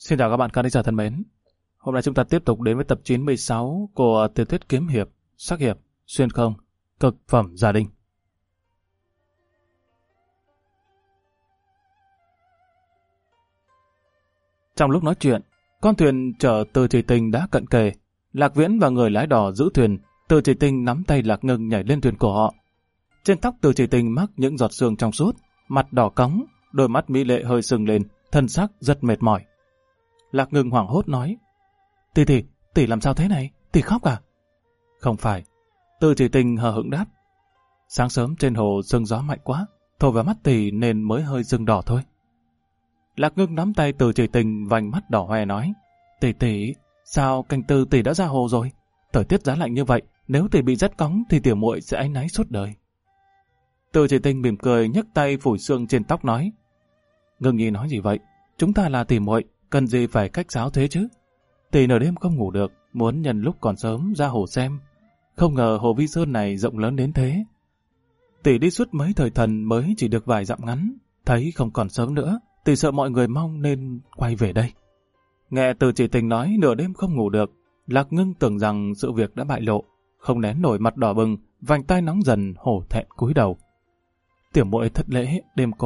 Xin chào các bạn khán giả thân mến. Hôm nay chúng ta tiếp tục đến với tập 96 của tiểu thuyết kiếm hiệp, sắc hiệp, xuyên không, cực phẩm gia đình. Trong lúc nói chuyện, con thuyền chở Từ Chỉ Tình đã cận kề. Lạc Viễn và người lái đò giữ thuyền. Từ Chỉ Tình nắm tay Lạc Ngưng nhảy lên thuyền của họ. Trên tóc Từ Chỉ Tình mắc những giọt sương trong suốt, mặt đỏ cóng, đôi mắt mỹ lệ hơi sưng lên, thân sắc rất mệt mỏi. Lạc Ngưng hoảng hốt nói: Tỷ làm sao thế này? Tỷ khóc à? Không phải. Từ Chỉ Tình hờ hững đáp: sáng sớm trên hồ sương gió mạnh quá, thổi vào mắt tỷ nên mới hơi sưng đỏ thôi. Lạc Ngưng nắm tay Từ Chỉ Tình, vành mắt đỏ hoe nói: Tỷ, sao canh tư tỷ đã ra hồ rồi? Thời tiết giá lạnh như vậy, nếu tỷ bị rét cóng thì tiểu muội sẽ áy náy suốt đời. Từ Chỉ Tình mỉm cười nhấc tay phủi sương trên tóc nói: Ngưng nhi nói gì vậy? Chúng ta là tỷ muội, cần gì phải cách sáo thế chứ? Tỷ nửa đêm không ngủ được, muốn nhân lúc còn sớm ra hồ xem. Không ngờ hồ Vi Sơn này rộng lớn đến thế. Tỷ đi suốt mấy thời thần mới chỉ được vài dặm ngắn, thấy không còn sớm nữa, tỷ sợ mọi người mong nên quay về đây. Nghe Từ Chỉ Tình nói nửa đêm không ngủ được, Lạc Ngưng tưởng rằng sự việc đã bại lộ, không nén nổi mặt đỏ bừng, vành tai nóng dần, hổ thẹn cúi đầu. Tiểu muội thất lễ,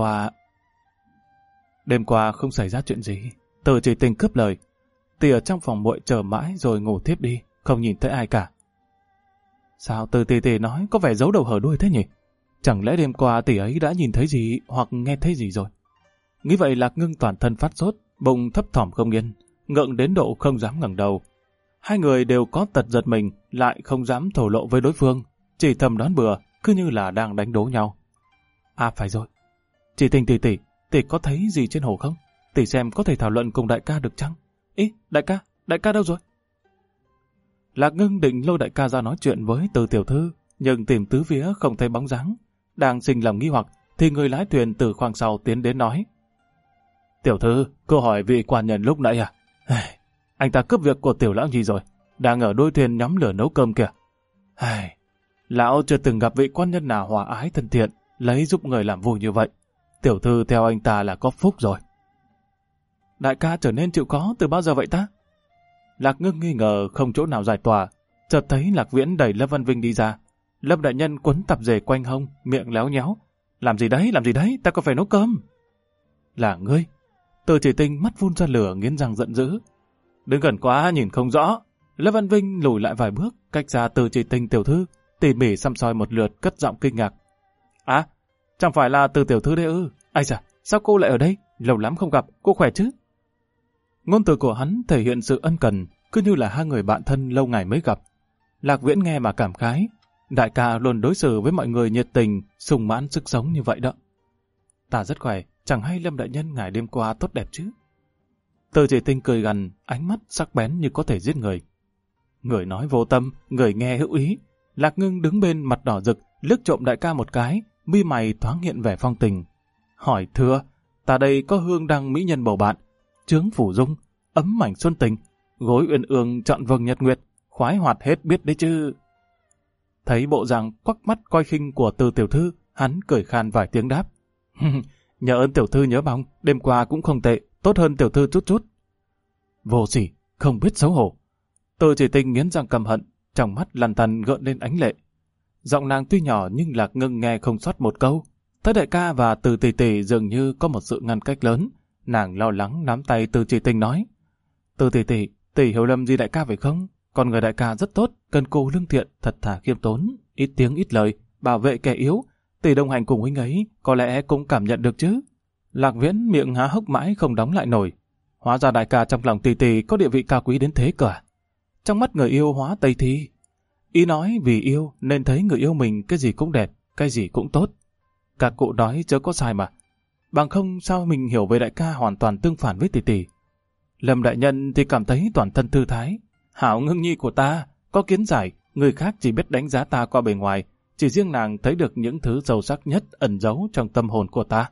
đêm qua không xảy ra chuyện gì. Từ Chỉ Tình cướp lời: tỷ ở trong phòng muội chờ mãi rồi ngủ tiếp đi, không nhìn thấy ai cả. Sao Từ tỷ nói có vẻ giấu đầu hở đuôi thế nhỉ? Chẳng lẽ đêm qua tỷ ấy đã nhìn thấy gì hoặc nghe thấy gì rồi? Nghĩ vậy Lạc Ngưng toàn thân phát sốt, bụng thấp thỏm không yên, ngượng đến độ không dám ngẩng đầu. Hai người đều có tật giật mình, lại không dám thổ lộ với đối phương, chỉ thầm đoán bừa, cứ như là đang đánh đố nhau. À phải rồi, Chỉ Tình tỷ có thấy gì trên hồ không? Tỷ xem có thể thảo luận cùng đại ca được chăng? Ý, đại ca đâu rồi? Lạc Ngưng định lôi đại ca ra nói chuyện với Từ tiểu thư, nhưng tìm tứ phía không thấy bóng dáng. Đang sinh lòng nghi hoặc, thì người lái thuyền từ khoang sau tiến đến nói: Tiểu thư, cô hỏi vị quan nhân lúc nãy à? Anh ta cướp việc của tiểu lão nhi rồi, đang ở đuôi thuyền nhóm lửa nấu cơm kìa. Lão chưa từng gặp vị quan nhân nào hòa ái thân thiện, lấy giúp người làm vui như vậy. Tiểu thư theo anh ta là có phúc rồi. Đại ca trở nên chịu khó từ bao giờ vậy ta? Lạc Ngưng nghi ngờ không chỗ nào giải tỏa, chợt thấy Lạc Viễn đẩy Lâm Văn Vinh đi ra. Lâm đại nhân quấn tạp dề quanh hông, miệng léo nhéo: Làm gì đấy, ta còn phải nấu cơm. Là ngươi? Từ Chỉ Tình mắt phun ra lửa, nghiến răng giận dữ: Đừng gần quá, nhìn không rõ. Lâm Văn Vinh lùi lại vài bước, cách ra Từ Chỉ Tình tiểu thư, tỉ mỉ xăm soi một lượt, cất giọng kinh ngạc: À, chẳng phải là Từ tiểu thư đấy ư? Ai da, sao cô lại ở đây? Lâu lắm không gặp, cô khỏe chứ? Ngôn từ của hắn thể hiện sự ân cần, cứ như là hai người bạn thân lâu ngày mới gặp. Lạc Viễn nghe mà cảm khái, đại ca luôn đối xử với mọi người nhiệt tình, sung mãn sức sống như vậy đó. Ta rất khỏe, chẳng hay Lâm đại nhân ngài đêm qua tốt đẹp chứ? Từ Chỉ Tình cười gằn, ánh mắt sắc bén như có thể giết người. Người nói vô tâm, người nghe hữu ý. Lạc Ngưng đứng bên mặt đỏ rực, liếc trộm đại ca một cái, mi mày thoáng hiện vẻ phong tình. Hỏi thưa, ta đây có hương đăng mỹ nhân bầu bạn, trướng phủ dung, ấm mảnh xuân tình, gối uyên ương trọn vầng nhật nguyệt, khoái hoạt hết biết đấy chứ. Thấy bộ dạng quắc mắt coi khinh của Từ tiểu thư, hắn cười khan vài tiếng đáp: Nhờ ơn tiểu thư nhớ bóng, đêm qua cũng không tệ, tốt hơn tiểu thư chút. Vô sỉ, không biết xấu hổ. Từ Chỉ Tình nghiến răng căm hận, trong mắt lằn tằn gợn lên ánh lệ. Giọng nàng tuy nhỏ nhưng Lạc Ngưng nghe không sót một câu. Thấy đại ca và Từ tỷ dường như có một sự ngăn cách lớn, nàng lo lắng nắm tay Từ Chỉ Tình nói: Từ tỷ hiểu lầm gì đại ca phải không? Con người đại ca rất tốt, cần cù lương thiện, thật thà khiêm tốn, ít tiếng ít lời, bảo vệ kẻ yếu. Tỷ đồng hành cùng huynh ấy, có lẽ cũng cảm nhận được chứ. Lạc Viễn miệng há hốc mãi không đóng lại nổi. Hóa ra đại ca trong lòng tỷ có địa vị cao quý đến thế cả. Trong mắt người yêu hóa Tây Thi. Ý nói vì yêu nên thấy người yêu mình cái gì cũng đẹp, cái gì cũng tốt. Các cụ nói chớ có sai mà. Bằng không sao mình hiểu về đại ca hoàn toàn tương phản với tỷ. Lâm đại nhân thì cảm thấy toàn thân thư thái. Hảo Ngưng nhi của ta, có kiến giải, người khác chỉ biết đánh giá ta qua bề ngoài, chỉ riêng nàng thấy được những thứ sâu sắc nhất ẩn giấu trong tâm hồn của ta.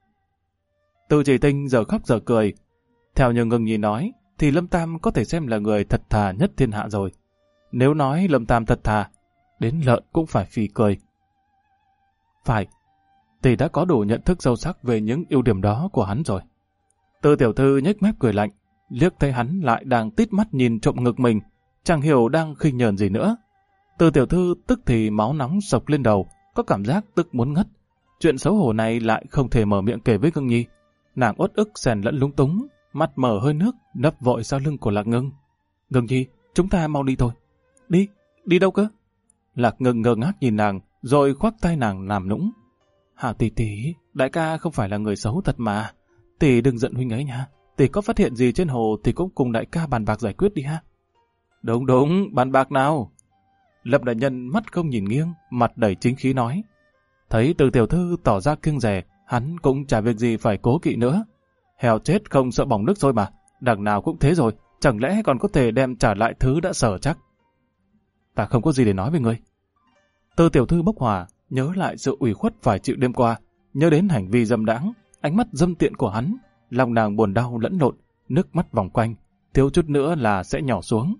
Từ Chỉ Tình giờ khóc giờ cười. Theo như Ngưng nhi nói, thì Lâm Tam có thể xem là người thật thà nhất thiên hạ rồi. Nếu nói Lâm Tam thật thà, đến lợn cũng phải phì cười. Phải, tỷ đã có đủ nhận thức sâu sắc về những ưu điểm đó của hắn rồi. Từ tiểu thư nhếch mép cười lạnh, liếc thấy hắn lại đang tít mắt nhìn trộm ngực mình, chẳng hiểu đang khinh nhờn gì nữa. Từ tiểu thư tức thì máu nóng sộc lên đầu, có cảm giác tức muốn ngất. Chuyện xấu hổ này lại không thể mở miệng kể với Ngưng Nhi. Nàng uất ức xen lẫn lúng túng, mắt mở hơi nước, nấp vội sau lưng của Lạc Ngưng. Ngưng Nhi, chúng ta mau đi thôi. Đi, đi đâu cơ? Lạc Ngưng ngơ ngác nhìn nàng, rồi khoác tay nàng làm nũng. Hảo tỷ tỷ, đại ca không phải là người xấu thật mà. Tỷ đừng giận huynh ấy nha. Tỷ có phát hiện gì trên hồ thì cũng cùng đại ca bàn bạc giải quyết đi ha. Đúng đúng, bàn bạc nào? Lâm đại nhân mắt không nhìn nghiêng, mặt đầy chính khí nói. Thấy Từ tiểu thư tỏ ra kiêng dè, hắn cũng chả việc gì phải cố kỵ nữa. Heo chết không sợ bỏng nước sôi mà, đằng nào cũng thế rồi, chẳng lẽ còn có thể đem trả lại thứ đã sở chắc. Ta không có gì để nói với ngươi. Từ tiểu thư bốc hỏa, nhớ lại sự ủy khuất phải chịu đêm qua, nhớ đến hành vi dâm đãng, ánh mắt dâm tiện của hắn, lòng nàng buồn đau lẫn lộn, nước mắt vòng quanh, thiếu chút nữa là sẽ nhỏ xuống.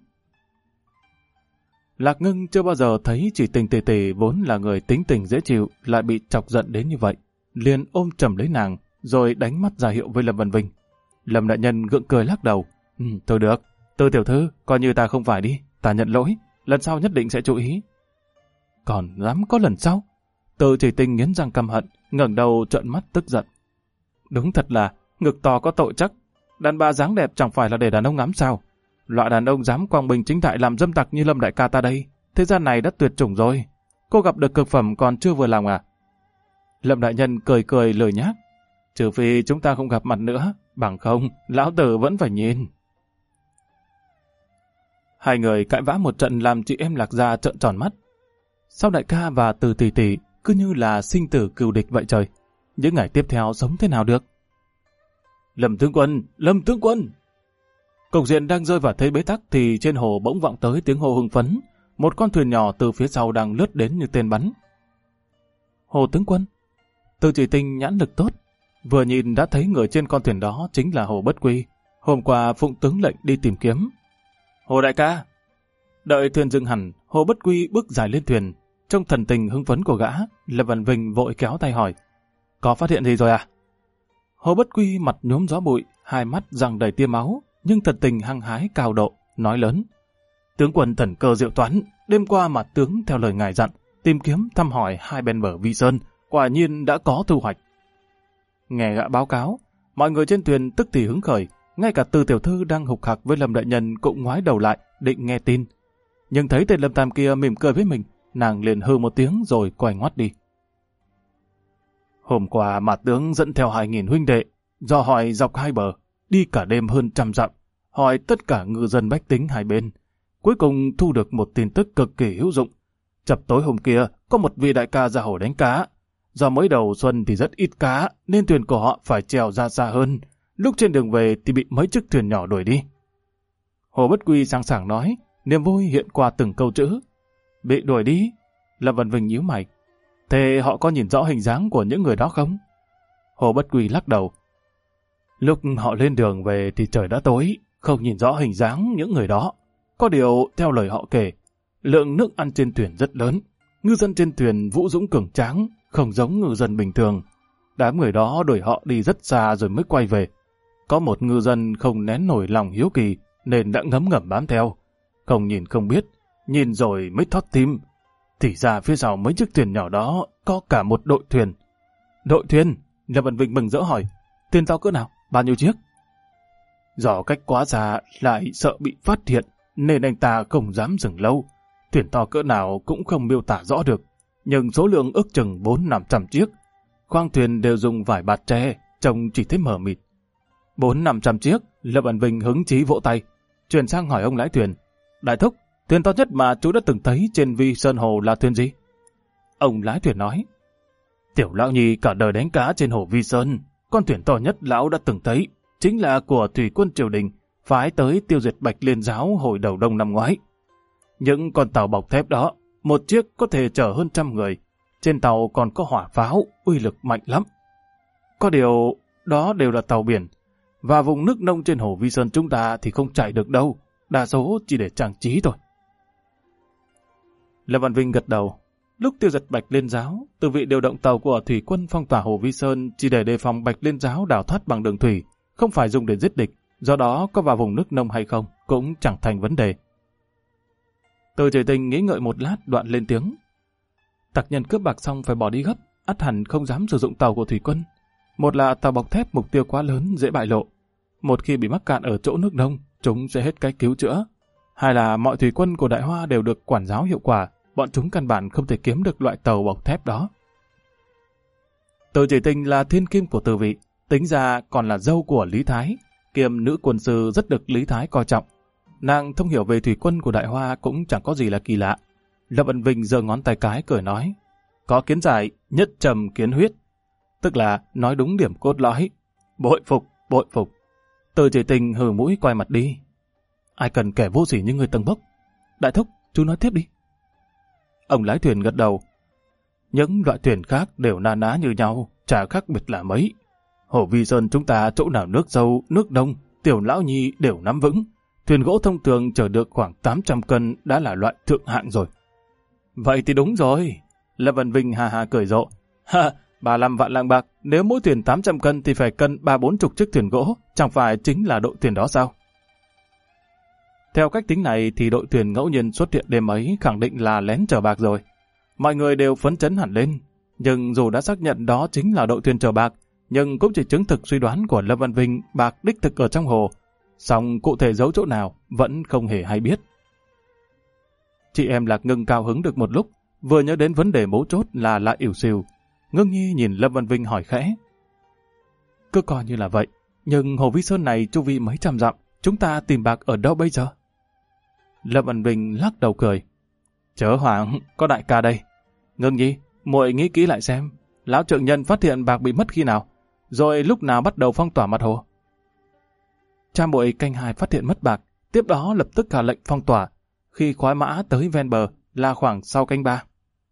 Lạc Ngưng chưa bao giờ thấy Chỉ Tình tỷ tỷ vốn là người tính tình dễ chịu lại bị chọc giận đến như vậy, liền ôm chầm lấy nàng, rồi đánh mắt ra hiệu với Lâm Vân Vinh. Lâm đại nhân gượng cười lắc đầu. Thôi được, Từ tiểu thư, coi như ta không phải đi, ta nhận lỗi, lần sau nhất định sẽ chú ý. Còn dám có lần sau? Từ Chỉ Tình nghiến răng căm hận, ngẩng đầu trợn mắt tức giận. Đúng thật là ngực to có tội chắc, đàn bà dáng đẹp chẳng phải là để đàn ông ngắm sao? Loại đàn ông dám quang minh chính đại làm dâm tặc như Lâm đại ca ta đây, thế gian này đã tuyệt chủng rồi. Cô gặp được cực phẩm còn chưa vừa lòng à? Lâm đại nhân cười cười lười nhác. Trừ phi chúng ta không gặp mặt nữa, bằng không, lão tử vẫn phải nhìn. Hai người cãi vã một trận làm chị em Lạc Gia trợn tròn mắt. Sao đại ca và Từ tỷ tỷ cứ như là sinh tử cừu địch vậy trời? Những ngày tiếp theo sống thế nào được? Lâm tướng quân, Lâm tướng quân! Cục diện đang rơi vào thế bế tắc thì trên hồ bỗng vọng tới tiếng hô hưng phấn. Một con thuyền nhỏ từ phía sau đang lướt đến như tên bắn. Hồ tướng quân! Từ Chỉ Tình nhãn lực tốt, vừa nhìn đã thấy người trên con thuyền đó chính là Hồ Bất Quy. Hôm qua phụng tướng lệnh đi tìm kiếm. Hồ đại ca! Đợi thuyền dừng hẳn, Hồ Bất Quy bước dài lên thuyền. Trong thần tình hưng phấn của gã, Lâm Văn Vinh vội kéo tay hỏi. Có phát hiện gì rồi à? Hồ Bất Quy mặt nhuốm gió bụi, hai mắt răng đầy tia máu, nhưng thần tình hăng hái cao độ, nói lớn. Tướng quân thần cơ diệu toán, đêm qua mà tướng theo lời ngài dặn, tìm kiếm thăm hỏi hai bên bờ Vi Sơn, quả nhiên đã có thu hoạch. Nghe gã báo cáo, mọi người trên thuyền tức thì hứng khởi, ngay cả Từ tiểu thư đang hục hạc với Lâm đại nhân cũng ngoái đầu lại, định nghe tin. Nhưng thấy tên Lâm Tam kia mỉm cười với mình, nàng liền hư một tiếng rồi quay ngoắt đi. Hôm qua mà tướng dẫn theo 2.000 huynh đệ, dò hỏi dọc hai bờ, đi cả đêm hơn 100 dặm, hỏi tất cả ngư dân bách tính hai bên. Cuối cùng thu được một tin tức cực kỳ hữu dụng. Chập tối hôm kia, có một vị đại ca ra hồ đánh cá. Do mới đầu xuân thì rất ít cá, nên thuyền của họ phải trèo ra xa hơn. Lúc trên đường về thì bị mấy chiếc thuyền nhỏ đuổi đi. Hồ Bất Quy sang sảng nói, niềm vui hiện qua từng câu chữ. Bị đuổi đi? Lâm Văn Vinh nhíu mày. Thế họ có nhìn rõ hình dáng của những người đó không? Hồ Bất Quy lắc đầu. Lúc họ lên đường về thì trời đã tối, không nhìn rõ hình dáng những người đó. Có điều, theo lời họ kể, lượng nước ăn trên thuyền rất lớn. Ngư dân trên thuyền vũ dũng cường tráng, không giống ngư dân bình thường. Đám người đó đuổi họ đi rất xa rồi mới quay về. Có một ngư dân không nén nổi lòng hiếu kỳ, nên đã ngấm ngầm bám theo. Không nhìn không biết, nhìn rồi mới thót tim. Thì ra phía sau mấy chiếc thuyền nhỏ đó có cả một đội thuyền. Đội thuyền? Lâm Văn Vinh mừng rỡ hỏi. Thuyền to cỡ nào? Bao nhiêu chiếc? Do cách quá xa lại sợ bị phát hiện, nên anh ta không dám dừng lâu. Thuyền to cỡ nào cũng không miêu tả rõ được, nhưng số lượng ước chừng 400-500 chiếc. Khoang thuyền đều dùng vải bạt tre, trông chỉ thấy mờ mịt. 400-500 chiếc, Lâm Văn Vinh hứng chí vỗ tay, chuyển sang hỏi ông lái thuyền. Đại thúc, thuyền to nhất mà chú đã từng thấy trên Vi Sơn Hồ là thuyền gì? Ông lái thuyền nói, Tiểu lão nhi cả đời đánh cá trên hồ Vi Sơn, con thuyền to nhất lão đã từng thấy, chính là của thủy quân triều đình, phái tới tiêu diệt Bạch Liên giáo hồi đầu đông năm ngoái. Những con tàu bọc thép đó, một chiếc có thể chở hơn 100 người, trên tàu còn có hỏa pháo, uy lực mạnh lắm. Có điều, đó đều là tàu biển, và vùng nước nông trên hồ Vi Sơn chúng ta thì không chạy được đâu, đa số chỉ để trang trí thôi. Lâm Văn Vinh gật đầu. Lúc tiêu diệt Bạch Liên giáo, từ vị điều động tàu của thủy quân phong tỏa hồ Vi Sơn chỉ để đề phòng Bạch Liên giáo đào thoát bằng đường thủy, không phải dùng để giết địch, do đó có vào vùng nước nông hay không cũng chẳng thành vấn đề. Từ Chỉ Tình nghĩ ngợi một lát đoạn lên tiếng. Tặc nhân cướp bạc xong phải bỏ đi gấp, ắt hẳn không dám sử dụng tàu của thủy quân. Một là tàu bọc thép mục tiêu quá lớn dễ bại lộ. Một khi bị mắc cạn ở chỗ nước nông, chúng sẽ hết cách cứu chữa. Hai là mọi thủy quân của Đại Hoa đều được quản giáo hiệu quả, bọn chúng căn bản không thể kiếm được loại tàu bọc thép đó. Từ Chỉ Tình là thiên kim của Từ Vị, tính ra còn là dâu của Lý Thái, kiêm nữ quân sư rất được Lý Thái coi trọng. Nàng thông hiểu về thủy quân của Đại Hoa cũng chẳng có gì là kỳ lạ. Lâm Ân Vinh giơ ngón tay cái cười nói, có kiến giải, nhất trầm kiến huyết. Tức là nói đúng điểm cốt lõi. Bội phục, bội phục. Từ Chỉ Tình hừ mũi quay mặt đi. Ai cần kẻ vô sỉ như người Tầng Bốc. Đại thúc, chú nói tiếp đi. Ông lái thuyền gật đầu. Những loại thuyền khác đều na ná như nhau, chả khác biệt là mấy. Hồ Vi Sơn chúng ta chỗ nào nước sâu, nước đông, Tiểu Lão Nhi đều nắm vững. Thuyền gỗ thông thường chở được khoảng 800 cân đã là loại thượng hạng rồi. Vậy thì đúng rồi. Lâm Văn Vinh hà hà cười rộ. Ha, 35 vạn lạng bạc, nếu mỗi thuyền 800 cân thì phải cân 30-40 chiếc thuyền gỗ, chẳng phải chính là đội thuyền đó sao? Theo cách tính này thì đội thuyền ngẫu nhiên xuất hiện đêm ấy khẳng định là lén chở bạc rồi. Mọi người đều phấn chấn hẳn lên, nhưng dù đã xác nhận đó chính là đội thuyền chở bạc, nhưng cũng chỉ chứng thực suy đoán của Lâm Văn Vinh bạc đích thực ở trong hồ, song cụ thể giấu chỗ nào vẫn không hề hay biết. Chị em Lạc Ngưng cao hứng được một lúc, vừa nhớ đến vấn đề mấu chốt là lại ỉu xìu. Ngưng Nhi nhìn Lâm Văn Vinh hỏi khẽ. Cứ coi như là vậy, nhưng hồ Vi Sơn này chu vi mấy trăm dặm, chúng ta tìm bạc ở đâu bây giờ? Lâm Văn Vinh lắc đầu cười. Chớ hoảng, có đại ca đây. Ngưng Nhi, muội nghĩ kỹ lại xem, lão trượng nhân phát hiện bạc bị mất khi nào, rồi lúc nào bắt đầu phong tỏa mặt hồ. Cha muội canh 2 phát hiện mất bạc, tiếp đó lập tức hạ lệnh phong tỏa. Khi khoái mã tới ven bờ là khoảng sau canh 3.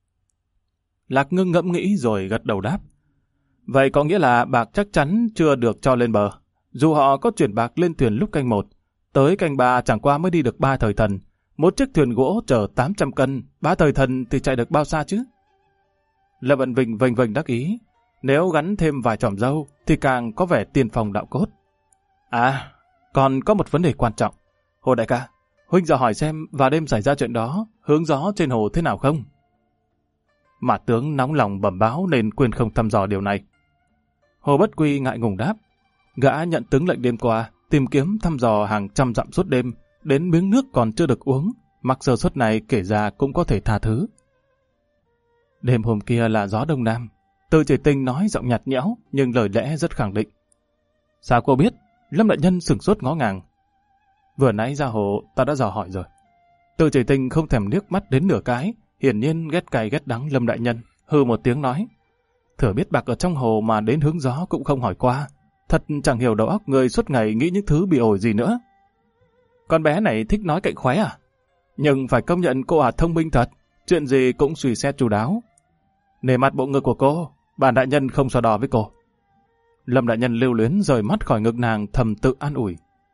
Lạc Ngưng ngẫm nghĩ rồi gật đầu đáp. Vậy có nghĩa là bạc chắc chắn chưa được cho lên bờ. Dù họ có chuyển bạc lên thuyền lúc canh 1, tới canh 3 chẳng qua mới đi được 3 thời thần. Một chiếc thuyền gỗ chở 800 cân, 3 thời thần thì chạy được bao xa chứ? Lâm Ân Vinh vênh vênh đắc ý. Nếu gắn thêm vài chòm râu thì càng có vẻ tiên phong đạo cốt. À, còn có một vấn đề quan trọng. Hồ đại ca, huynh dò hỏi xem vào đêm xảy ra chuyện đó, hướng gió trên hồ thế nào không? Mã tướng nóng lòng bẩm báo nên quên không thăm dò điều này. Hồ Bất Quy ngại ngùng đáp. Gã nhận tướng lệnh đêm qua, tìm kiếm thăm dò hàng trăm dặm suốt đêm, đến miếng nước còn chưa được uống, mặc sơ suất này kể ra cũng có thể tha thứ. Đêm hôm kia là gió đông nam. Từ Chỉ Tình nói giọng nhạt nhẽo, nhưng lời lẽ rất khẳng định. Sao cô biết? Lâm đại nhân sửng sốt ngó ngàng. Vừa nãy ra hồ ta đã dò hỏi rồi. Từ Chỉ Tình không thèm liếc mắt đến nửa cái, hiển nhiên ghét cay ghét đắng Lâm đại nhân, hừ một tiếng nói. Thừa biết bạc ở trong hồ mà đến hướng gió cũng không hỏi qua. Thật chẳng hiểu đầu óc người suốt ngày nghĩ những thứ bị ổi gì nữa. Con bé này thích nói cạnh khoái à? Nhưng phải công nhận cô thông minh thật, chuyện gì cũng suy xét chu đáo. Nể mặt bộ ngực của cô, bản đại nhân không so đo với cô. Lâm đại nhân lưu luyến rời mắt khỏi ngực nàng thầm tự an ủi.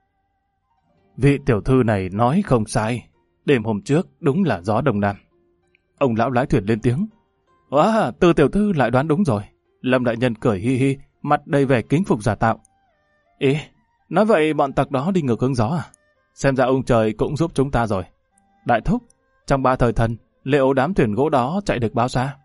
Vị tiểu thư này nói không sai, đêm hôm trước đúng là gió đông nam. Ông lão lái thuyền lên tiếng. Wow, Từ tiểu thư lại đoán đúng rồi. Lâm đại nhân cười hi hi, mặt đầy vẻ kính phục giả tạo. Ý, nói vậy bọn tặc đó đi ngược hướng gió à? Xem ra ông trời cũng giúp chúng ta rồi. Đại thúc, trong 3 thời thần, liệu đám thuyền gỗ đó chạy được bao xa?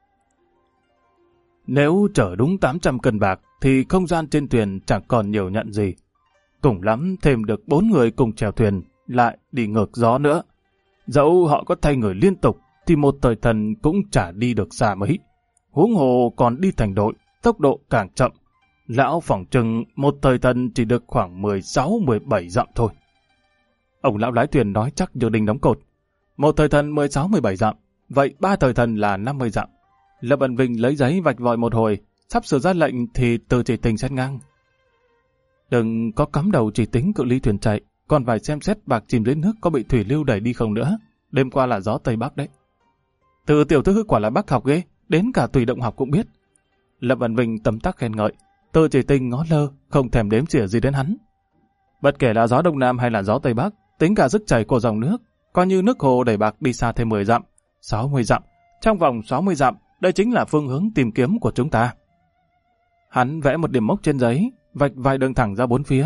Nếu chở đúng 800 cân bạc, thì không gian trên thuyền chẳng còn nhiều nhận gì. Cùng lắm thêm được 4 người cùng chèo thuyền, lại đi ngược gió nữa. Dẫu họ có thay người liên tục, thì một thời thần cũng chả đi được xa mấy. Huống hồ còn đi thành đội, tốc độ càng chậm. Lão phỏng chừng một thời thần chỉ được khoảng 16-17 dặm thôi. Ông lão lái thuyền nói chắc như đinh đóng cột. Một thời thần 16-17 dặm, vậy 3 thời thần là 50 dặm. Lâm Ân Vinh lấy giấy vạch vòi một hồi, sắp sửa ra lệnh thì Từ Chỉ Tình xét ngang. Đừng có cắm đầu chỉ tính cự ly thuyền chạy, còn phải xem xét bạc chìm dưới nước có bị thủy lưu đẩy đi không nữa. Đêm qua là gió Tây Bắc đấy. Từ tiểu thư quả là bác học ghê, đến cả tùy động học cũng biết. Lâm Ân Vinh tấm tắc khen ngợi, Từ Chỉ Tình ngó lơ, không thèm đếm xỉa gì đến hắn. Bất kể là gió Đông Nam hay là gió Tây Bắc, tính cả sức chảy của dòng nước, coi như nước hồ đẩy bạc đi xa thêm 10 dặm, 60 dặm, trong vòng 60 dặm, đây chính là phương hướng tìm kiếm của chúng ta. Hắn vẽ một điểm mốc trên giấy, vạch vài đường thẳng ra 4 phía.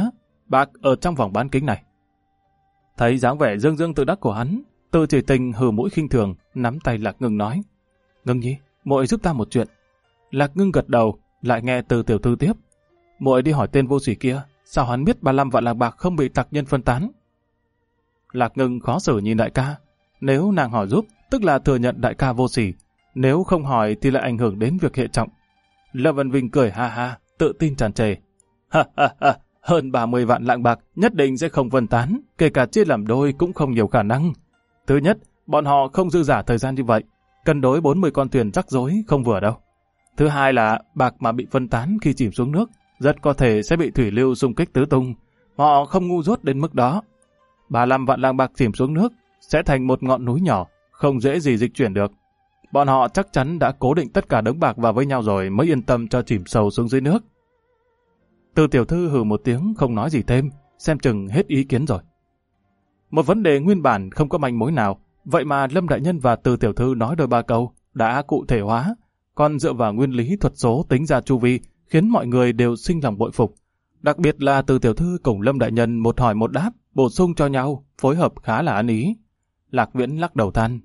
bạc ở trong vòng bán kính này. Thấy dáng vẻ dương dương tự đắc của hắn, Từ Chỉ Tình hừ mũi khinh thường, nắm tay Lạc Ngưng nói: Ngưng nhi, muội giúp ta một chuyện. Lạc Ngưng gật đầu, lại nghe Từ tiểu thư tiếp: muội đi hỏi tên vô sỉ kia, sao hắn biết 35 vạn lạng bạc không bị tặc nhân phân tán? Lạc Ngưng khó xử nhìn đại ca, nếu nàng hỏi giúp, tức là thừa nhận đại ca vô sỉ, nếu không hỏi thì lại ảnh hưởng đến việc hệ trọng. Lâm Vân Vinh cười ha ha, tự tin tràn trề: ha ha ha, hơn 30 vạn lạng bạc nhất định sẽ không phân tán, kể cả chia làm đôi cũng không nhiều khả năng. Thứ nhất, bọn họ không dư giả thời gian như vậy, cân đối 40 con thuyền rắc rối không vừa đâu. Thứ hai là bạc mà bị phân tán khi chìm xuống nước, rất có thể sẽ bị thủy lưu xung kích tứ tung. Họ không ngu dốt đến mức đó. 35 vạn lạng bạc chìm xuống nước sẽ thành một ngọn núi nhỏ, không dễ gì dịch chuyển được. Bọn họ chắc chắn đã cố định tất cả đống bạc vào với nhau rồi mới yên tâm cho chìm sâu xuống dưới nước. Từ tiểu thư hừ một tiếng không nói gì thêm, xem chừng hết ý kiến rồi. Một vấn đề nguyên bản không có manh mối nào, vậy mà Lâm đại nhân và Từ tiểu thư nói đôi ba câu đã cụ thể hóa, còn dựa vào nguyên lý thuật số tính ra chu vi, khiến mọi người đều sinh lòng bội phục. Đặc biệt là Từ tiểu thư cùng Lâm đại nhân một hỏi một đáp, bổ sung cho nhau, phối hợp khá là ăn ý. Lạc Viễn lắc đầu than: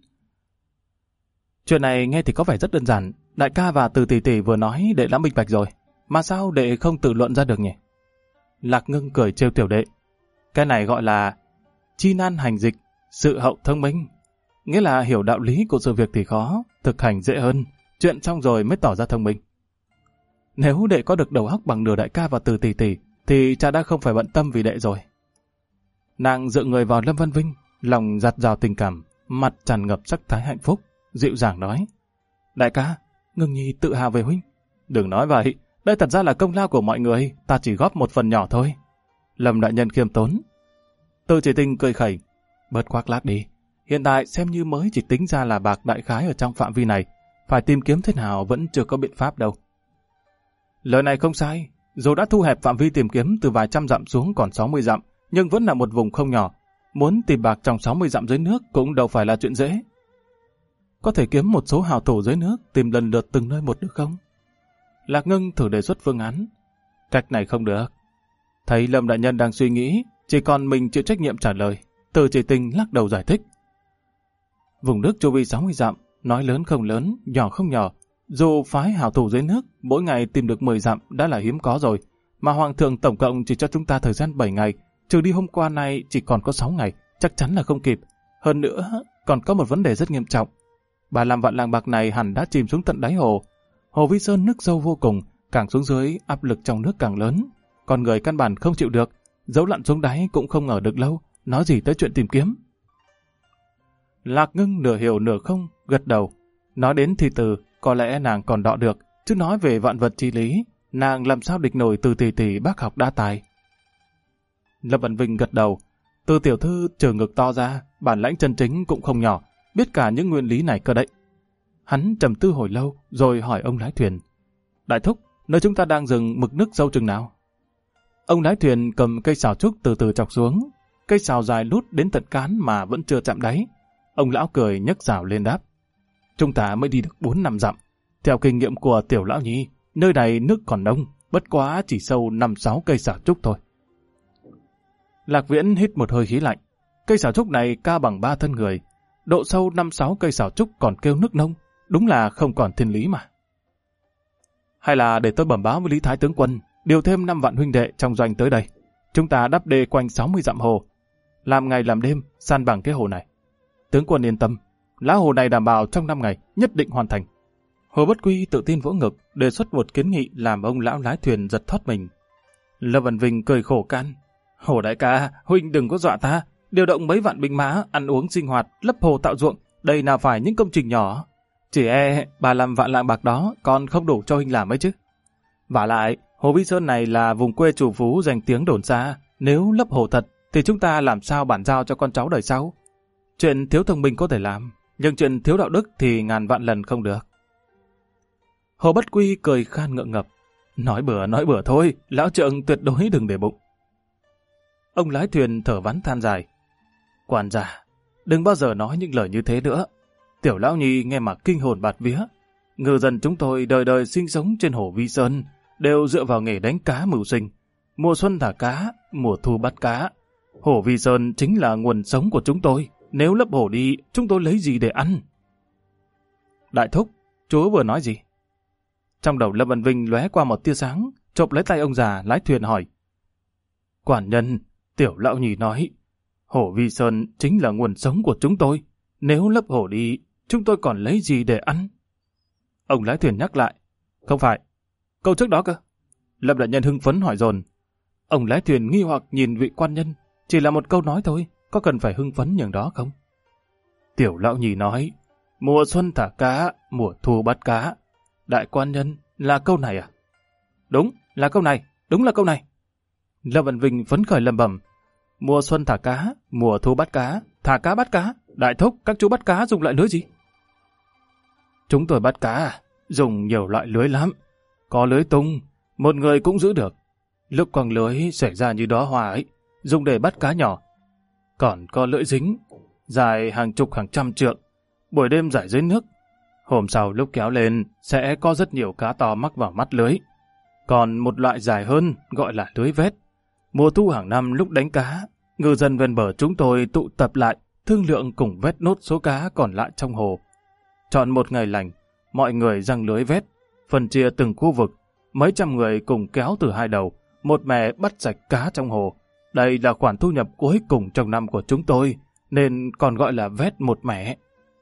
chuyện này nghe thì có vẻ rất đơn giản, đại ca và Từ tỷ tỷ vừa nói đệ đã minh bạch rồi, mà sao đệ không tự luận ra được nhỉ? Lạc Ngưng cười trêu tiểu đệ: cái này gọi là chi nan hành dịch, sự hậu thông minh. Nghĩa là hiểu đạo lý của sự việc thì khó, thực hành dễ hơn, chuyện xong rồi mới tỏ ra thông minh. Nếu đệ có được đầu óc bằng nửa đại ca và Từ tỷ tỷ, thì cha đã không phải bận tâm vì đệ rồi. Nàng dựa người vào Lâm Văn Vinh, lòng dạt dào tình cảm, mặt tràn ngập sắc thái hạnh phúc, dịu dàng nói: đại ca, Ngưng nhi tự hào về huynh. Đừng nói vậy, đây thật ra là công lao của mọi người, ta chỉ góp một phần nhỏ thôi. Lâm đại nhân khiêm tốn. Từ Chỉ Tình cười khẩy: bớt khoác lác đi, hiện tại xem như mới chỉ tính ra là bạc đại khái ở trong phạm vi này, phải tìm kiếm thế nào vẫn chưa có biện pháp đâu. Lời này không sai, dù đã thu hẹp phạm vi tìm kiếm từ vài trăm dặm xuống còn 60 dặm, nhưng vẫn là một vùng không nhỏ. Muốn tìm bạc trong 60 dặm dưới nước cũng đâu phải là chuyện dễ. Có thể kiếm một số hào thủ dưới nước tìm lần lượt từng nơi một được không? Lạc Ngưng thử đề xuất phương án. Cách này không được. Thấy Lâm đại nhân đang suy nghĩ, chỉ còn mình chịu trách nhiệm trả lời. Từ Chỉ Tình lắc đầu giải thích: vùng nước chu vi 60 dặm, nói lớn không lớn, nhỏ không nhỏ. Dù phái hào thủ dưới nước mỗi ngày tìm được 10 dặm đã là hiếm có rồi, mà Hoàng thượng tổng cộng chỉ cho chúng ta thời gian 7 ngày, trừ đi hôm qua nay chỉ còn có 6 ngày, chắc chắn là không kịp. Hơn nữa, còn có một vấn đề rất nghiêm trọng. 35 vạn lạng bạc này hẳn đã chìm xuống tận đáy hồ. Hồ Vi Sơn nước sâu vô cùng, càng xuống dưới áp lực trong nước càng lớn. Con người căn bản không chịu được, dẫu lặn xuống đáy cũng không ngờ được lâu, nói gì tới chuyện tìm kiếm. Lạc Ngưng nửa hiểu nửa không, gật đầu. Nói đến thi từ, có lẽ nàng còn đọ được, chứ nói về vạn vật chi lý, nàng làm sao địch nổi Từ tỷ tỷ bác học đa tài. Lâm Văn Vinh gật đầu. Từ tiểu thư trừ ngực to ra, bản lãnh chân chính cũng không nhỏ, biết cả những nguyên lý này cơ đấy. Hắn trầm tư hồi lâu, rồi hỏi ông lái thuyền: đại thúc, nơi chúng ta đang dừng mực nước sâu chừng nào? Ông lái thuyền cầm cây sào trúc từ từ chọc xuống. Cây sào dài lút đến tận cán mà vẫn chưa chạm đáy. Ông lão cười nhấc sào lên đáp: chúng ta mới đi được 4-5 dặm. Theo kinh nghiệm của tiểu lão nhi, nơi này nước còn đông, bất quá chỉ sâu 5-6 cây sào trúc thôi. Lạc Viễn hít một hơi khí lạnh. Cây sào trúc này cao bằng 3 thân người, độ sâu 5-6 cây sào trúc còn kêu nước nông, đúng là không còn thiên lý mà. Hay là để tôi bẩm báo với Lý Thái tướng quân, điều thêm 5 vạn huynh đệ trong doanh tới đây. Chúng ta đắp đê quanh 60 dặm hồ, làm ngày làm đêm san bằng cái hồ này. Tướng quân yên tâm, lá hồ này đảm bảo trong 5 ngày nhất định hoàn thành. Hồ Bất Quy tự tin vỗ ngực, đề xuất một kiến nghị làm ông lão lái thuyền giật thoát mình. Lâm Văn Vinh cười khổ can: Hồ đại ca, huynh đừng có dọa ta, điều động mấy vạn binh mã, ăn uống sinh hoạt, lấp hồ tạo ruộng, đây nào phải những công trình nhỏ. Chỉ 35 vạn lạng bạc đó còn không đủ cho huynh làm ấy chứ. Vả lại, Hồ Vi Sơn này là vùng quê chủ phú danh tiếng đồn xa, nếu lấp hồ thật thì chúng ta làm sao bản giao cho con cháu đời sau. Chuyện thiếu thông minh có thể làm, nhưng chuyện thiếu đạo đức thì ngàn vạn lần không được. Hồ Bất Quy cười khan ngượng ngập: nói bừa thôi, lão trượng tuyệt đối đừng để bụng. Ông lái thuyền thở vắn than dài: quan gia, đừng bao giờ nói những lời như thế nữa. Tiểu lão nhi nghe mà kinh hồn bạt vía. Ngư dân chúng tôi đời đời sinh sống trên hồ Vi Sơn, đều dựa vào nghề đánh cá mưu sinh. Mùa xuân thả cá, mùa thu bắt cá. Hổ Vi Sơn chính là nguồn sống của chúng tôi. Nếu lấp hổ đi, chúng tôi lấy gì để ăn? Đại thúc, chú vừa nói gì? Trong đầu Lâm Văn Vinh lóe qua một tia sáng, chộp lấy tay ông già lái thuyền hỏi. Quản nhân, Tiểu lão nhì nói, hổ Vi Sơn chính là nguồn sống của chúng tôi. Nếu lấp hổ đi, chúng tôi còn lấy gì để ăn? Ông lái thuyền nhắc lại. Không phải, câu trước đó cơ. Lâm đại nhân hưng phấn hỏi dồn. Ông lái thuyền nghi hoặc nhìn vị quan nhân. Chỉ là một câu nói thôi, có cần phải hưng phấnอย่างđó không? Tiểu lão nhì nói, mùa xuân thả cá, mùa thu bắt cá. Đại quan nhân, là câu này à? Đúng, là câu này, đúng là câu này. Lâm Văn Vinh phấn khởi lẩm bẩm. Mùa xuân thả cá, mùa thu bắt cá, thả cá bắt cá. Đại thúc, các chú bắt cá dùng loại lưới gì? Chúng tôi bắt cá, dùng nhiều loại lưới lắm. Có lưới tung, một người cũng giữ được. Lúc con lưới xảy ra như đó hoa ấy, dùng để bắt cá nhỏ. Còn có lưỡi dính, dài hàng chục hàng trăm trượng, buổi đêm rải dưới nước. Hôm sau lúc kéo lên, sẽ có rất nhiều cá to mắc vào mắt lưới. Còn một loại dài hơn, gọi là lưới vét. Mùa thu hàng năm lúc đánh cá, ngư dân ven bờ chúng tôi tụ tập lại, thương lượng cùng vét nốt số cá còn lại trong hồ. Chọn một ngày lành, mọi người giăng lưới vét, phân chia từng khu vực, mấy trăm người cùng kéo từ hai đầu, một mẻ bắt sạch cá trong hồ. Đây là khoản thu nhập cuối cùng trong năm của chúng tôi, nên còn gọi là vét một mẻ.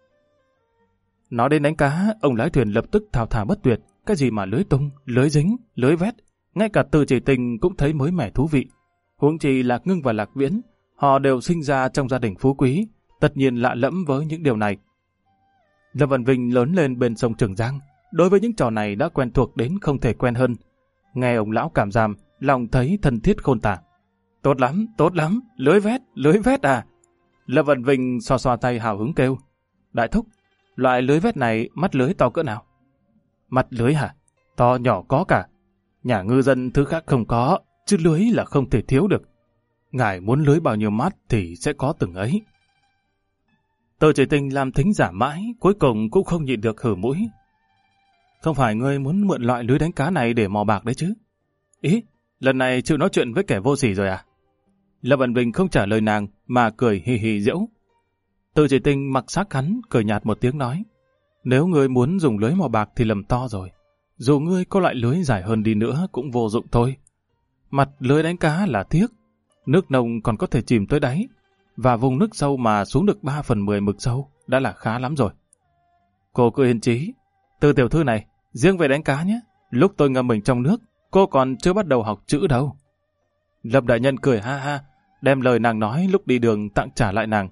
Nói đến đánh cá, ông lái thuyền lập tức thao thao bất tuyệt, cái gì mà lưới tung, lưới dính, lưới vét, ngay cả Từ Chỉ Tình cũng thấy mới mẻ thú vị. Huống chi Lạc Ngưng và Lạc Viễn, họ đều sinh ra trong gia đình phú quý, tất nhiên lạ lẫm với những điều này. Lâm Văn Vinh lớn lên bên sông Trường Giang, đối với những trò này đã quen thuộc đến không thể quen hơn. Nghe ông lão cảm giảm, lòng thấy thân thiết khôn tả. Tốt lắm, lưới vét à. Lâm Văn Vinh xoa xoa tay hào hứng kêu. Đại thúc, loại lưới vét này mắt lưới to cỡ nào? Mắt lưới hả? To nhỏ có cả. Nhà ngư dân thứ khác không có, chứ lưới là không thể thiếu được. Ngài muốn lưới bao nhiêu mắt thì sẽ có từng ấy. Từ Chỉ Tình làm thính giả mãi, cuối cùng cũng không nhịn được hử mũi. Không phải ngươi muốn mượn loại lưới đánh cá này để mò bạc đấy chứ? Ý, lần này chịu nói chuyện với kẻ vô sỉ rồi à? Lâm Văn Vinh không trả lời nàng mà cười hì hì giễu. Từ Chỉ Tình mặc xác hắn, cười nhạt một tiếng nói. Nếu ngươi muốn dùng lưới mò bạc thì lầm to rồi. Dù ngươi có loại lưới dài hơn đi nữa cũng vô dụng thôi. Mặt lưới đánh cá là tiếc. Nước nông còn có thể chìm tới đáy. Và vùng nước sâu mà xuống được 3/10 mực sâu đã là khá lắm rồi. Cô cứ yên chí. Từ tiểu thư này, riêng về đánh cá nhé. Lúc tôi ngâm mình trong nước, cô còn chưa bắt đầu học chữ đâu. Lâm đại nhân cười ha ha, đem lời nàng nói lúc đi đường tặng trả lại nàng.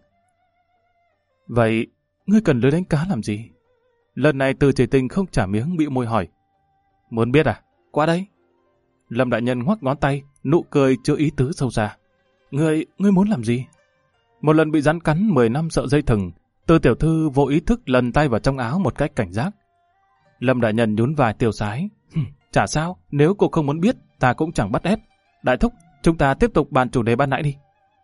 Vậy, ngươi cần lưới đánh cá làm gì? Lần này Từ Chỉ Tình không trả miếng, bĩu môi hỏi. Muốn biết à? Qua đây. Lâm đại nhân ngoắc ngón tay, nụ cười chứa ý tứ sâu xa. Ngươi muốn làm gì? Một lần bị rắn cắn 10 năm sợ dây thừng, Từ tiểu thư vô ý thức lần tay vào trong áo một cách cảnh giác. Lâm đại nhân nhún vai tiêu sái. Chả sao, nếu cô không muốn biết, ta cũng chẳng bắt ép. Đại thúc, chúng ta tiếp tục bàn chủ đề ban nãy đi.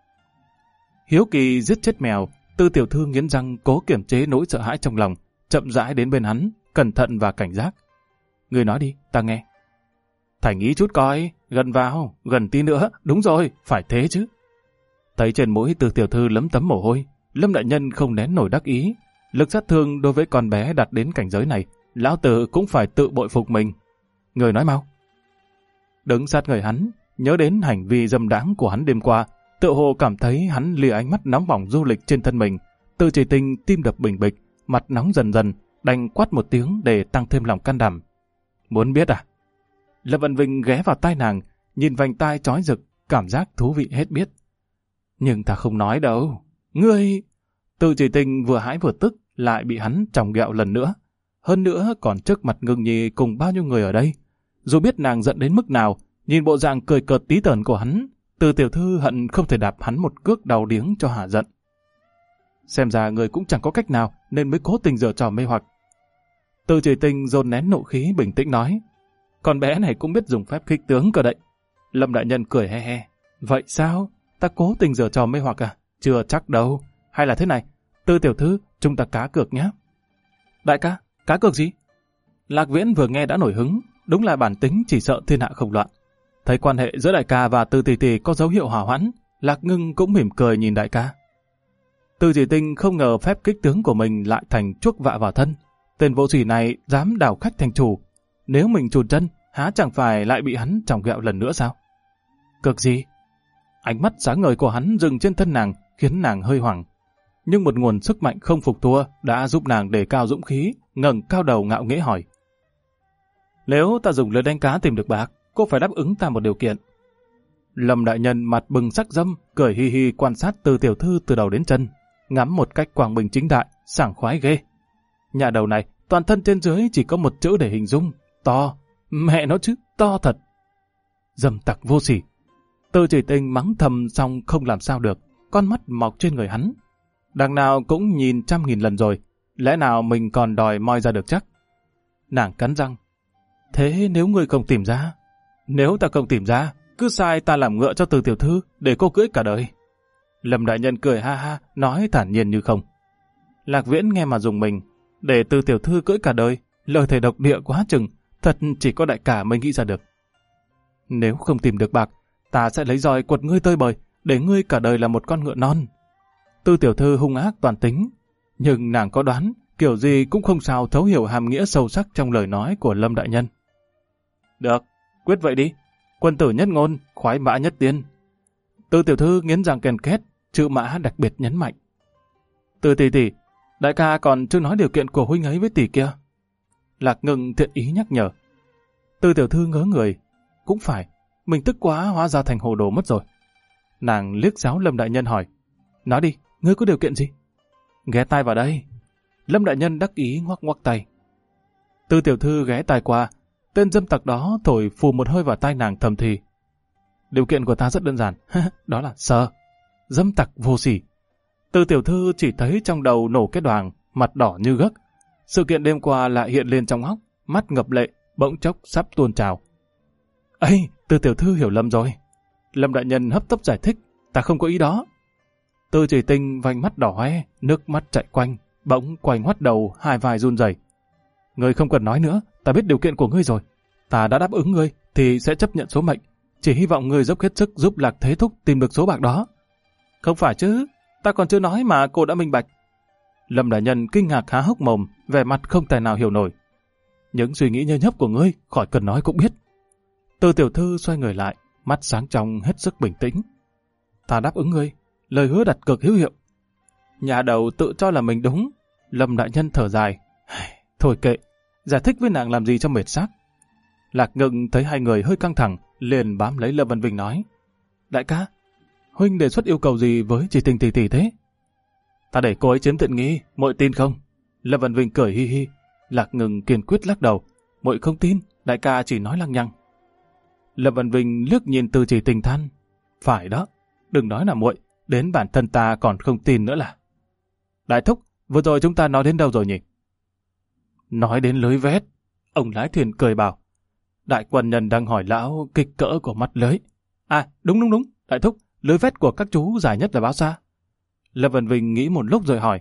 Hiếu kỳ giết chết mèo, Từ tiểu thư nghiến răng cố kiềm chế nỗi sợ hãi trong lòng, chậm rãi đến bên hắn, cẩn thận và cảnh giác. Người nói đi, ta nghe. Thành ý chút coi, gần vào, gần tí nữa, đúng rồi, phải thế chứ. Thấy trên mũi Từ tiểu thư lấm tấm mồ hôi, Lâm đại nhân không nén nổi đắc ý. Lực sát thương đối với con bé đạt đến cảnh giới này, lão tử cũng phải tự bội phục mình. Người nói mau. Đứng sát người hắn, nhớ đến hành vi dâm đãng của hắn đêm qua, tự hồ cảm thấy hắn lìa ánh mắt nóng bỏng du lịch trên thân mình. Từ Chỉ Tình tim đập bình bịch, mặt nóng dần dần, đành quát một tiếng để tăng thêm lòng can đảm. Muốn biết à? Lâm Văn Vinh ghé vào tai nàng, nhìn vành tai chói rực, cảm giác thú vị hết biết. Nhưng ta không nói đâu. Ngươi... Từ Chỉ Tình vừa hãi vừa tức, lại bị hắn chòng ghẹo lần nữa. Hơn nữa còn trước mặt Ngưng Nhi cùng bao nhiêu người ở đây. Dù biết nàng giận đến mức nào, nhìn bộ dạng cười cợt tí tởn của hắn, Từ tiểu thư hận không thể đạp hắn một cước đau điếng cho hả giận. Xem ra người cũng chẳng có cách nào nên mới cố tình giở trò mê hoặc. Từ Chỉ Tình dồn nén nộ khí bình tĩnh nói. Con bé này cũng biết dùng phép khích tướng cơ đấy. Lâm đại nhân cười he he. Vậy sao? Ta cố tình giở trò mê hoặc à? Chưa chắc đâu. Hay là thế này, Từ tiểu thư, chúng ta cá cược nhé. Đại ca, cá cược gì? Lạc Viễn vừa nghe đã nổi hứng, đúng là bản tính chỉ sợ thiên hạ không loạn. Thấy quan hệ giữa đại ca và Từ tỷ tỷ có dấu hiệu hòa hoãn, Lạc Ngưng cũng mỉm cười nhìn đại ca. Từ Chỉ Tinh không ngờ phép kích tướng của mình lại thành chuốc vạ vào thân. Tên vô sỉ này dám đảo khách thành chủ. Nếu mình chùn chân, há chẳng phải lại bị hắn chòng ghẹo lần nữa sao? Cực gì? Ánh mắt sáng ngời của hắn dừng trên thân nàng, khiến nàng hơi hoảng. Nhưng một nguồn sức mạnh không phục thua đã giúp nàng đề cao dũng khí, ngẩng cao đầu ngạo nghễ hỏi. Nếu ta dùng lưới đánh cá tìm được bạc, cô phải đáp ứng ta một điều kiện. Lâm đại nhân mặt bừng sắc dâm, cười hi hi quan sát Từ tiểu thư từ đầu đến chân, ngắm một cách quang minh chính đại, sảng khoái ghê. Nhà đầu này, toàn thân trên dưới chỉ có một chữ để hình dung, to. Mẹ nó chứ, to thật. Dâm tặc vô sỉ. Từ Chỉ Tinh mắng thầm xong không làm sao được, con mắt mọc trên người hắn. Đằng nào cũng nhìn 100.000 lần rồi, lẽ nào mình còn đòi moi ra được chắc? Nàng cắn răng. Thế nếu ngươi không tìm ra? Nếu ta không tìm ra, cứ sai ta làm ngựa cho Từ tiểu thư để cô cưỡi cả đời. Lâm đại nhân cười ha ha, nói thản nhiên như không. Lạc Viễn nghe mà dùng mình, để Từ tiểu thư cưỡi cả đời, lời thề độc địa quá chừng, thật chỉ có đại ca mới nghĩ ra được. Nếu không tìm được bạc, ta sẽ lấy roi quật ngươi tơi bời, để ngươi cả đời là một con ngựa non. Từ tiểu thư hung ác toàn tính, nhưng nàng có đoán, kiểu gì cũng không sao thấu hiểu hàm nghĩa sâu sắc trong lời nói của Lâm đại nhân. Được, quyết vậy đi. Quân tử nhất ngôn, khoái mã nhất tiên. Từ tiểu thư nghiến răng ken két, chữ mã đặc biệt nhấn mạnh. Từ tỷ tỷ, đại ca còn chưa nói điều kiện của huynh ấy với tỷ kia. Lạc Ngưng thiện ý nhắc nhở. Từ tiểu thư ngớ người. Cũng phải, mình tức quá hóa ra thành hồ đồ mất rồi. Nàng liếc giáo Lâm đại nhân hỏi. Nói đi, ngươi có điều kiện gì? Ghé tai vào đây. Lâm đại nhân đắc ý ngoắc ngoắc tay. Từ tiểu thư ghé tai qua, tên dâm tặc đó thổi phù một hơi vào tai nàng thầm thì. Điều kiện của ta rất đơn giản, đó là sờ. Dâm tặc vô sỉ. Từ tiểu thư chỉ thấy trong đầu nổ cái đoàng, mặt đỏ như gấc. Sự kiện đêm qua lại hiện lên trong óc, mắt ngập lệ, bỗng chốc sắp tuôn trào. Ây, Từ tiểu thư hiểu lầm rồi. Lâm đại nhân hấp tấp giải thích, ta không có ý đó. Từ Chỉ Tinh vành mắt đỏ hoe, nước mắt chạy quanh, bỗng quay ngoắt đầu, hai vai run rẩy. Ngươi không cần nói nữa, ta biết điều kiện của ngươi rồi. Ta đã đáp ứng ngươi, thì sẽ chấp nhận số mệnh. Chỉ hy vọng ngươi dốc hết sức giúp Lạc Thế Thúc tìm được số bạc đó. Không phải chứ, ta còn chưa nói mà cô đã minh bạch. Lâm đại nhân kinh ngạc há hốc mồm, vẻ mặt không tài nào hiểu nổi. Những suy nghĩ nhơ nhấp của ngươi, khỏi cần nói cũng biết. Từ tiểu thư xoay người lại, mắt sáng trong hết sức bình tĩnh. Ta đáp ứng ngươi, lời hứa đặt cược hữu hiệu. Nhà đầu tự cho là mình đúng. Lâm đại nhân thở dài. Thôi kệ, giải thích với nàng làm gì cho mệt xác. Lạc Ngưng thấy hai người hơi căng thẳng, liền bám lấy Lâm Văn Vinh nói. Đại ca, huynh đề xuất yêu cầu gì với Chỉ Tinh tỷ tỷ thế? Ta để cô ấy chiếm tiện nghi, muội tin không? Lâm Văn Vinh cười hi hi. Lạc Ngưng kiên quyết lắc đầu. Muội không tin, đại ca chỉ nói lăng nhăng. Lâm Văn Vinh liếc nhìn Từ Chỉ Tinh than. Phải đó, đừng nói là muội, đến bản thân ta còn không tin nữa là. Đại thúc, vừa rồi chúng ta nói đến đâu rồi nhỉ? Nói đến lưới vét. Ông lái thuyền cười bảo. Đại quân nhân đang hỏi lão kích cỡ của mắt lưới. À, đúng. Đại thúc, lưới vét của các chú dài nhất là bao xa? Lâm Văn Vinh nghĩ một lúc rồi hỏi.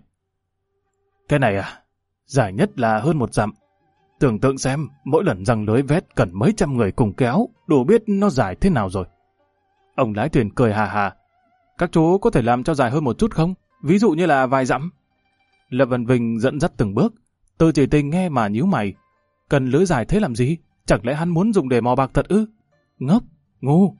Cái này à, dài nhất là hơn 1 dặm. Tưởng tượng xem, mỗi lần răng lưới vét cần mấy trăm người cùng kéo, đủ biết nó dài thế nào rồi. Ông lái thuyền cười hà hà. Các chú có thể làm cho dài hơn một chút không? Ví dụ như là vài dặm. Lâm Văn Vinh dẫn dắt từng bước. Từ Chỉ Tinh nghe mà nhíu mày. Cần lưới dài thế làm gì? Chẳng lẽ hắn muốn dùng để mò bạc thật ư? Ngốc, ngu.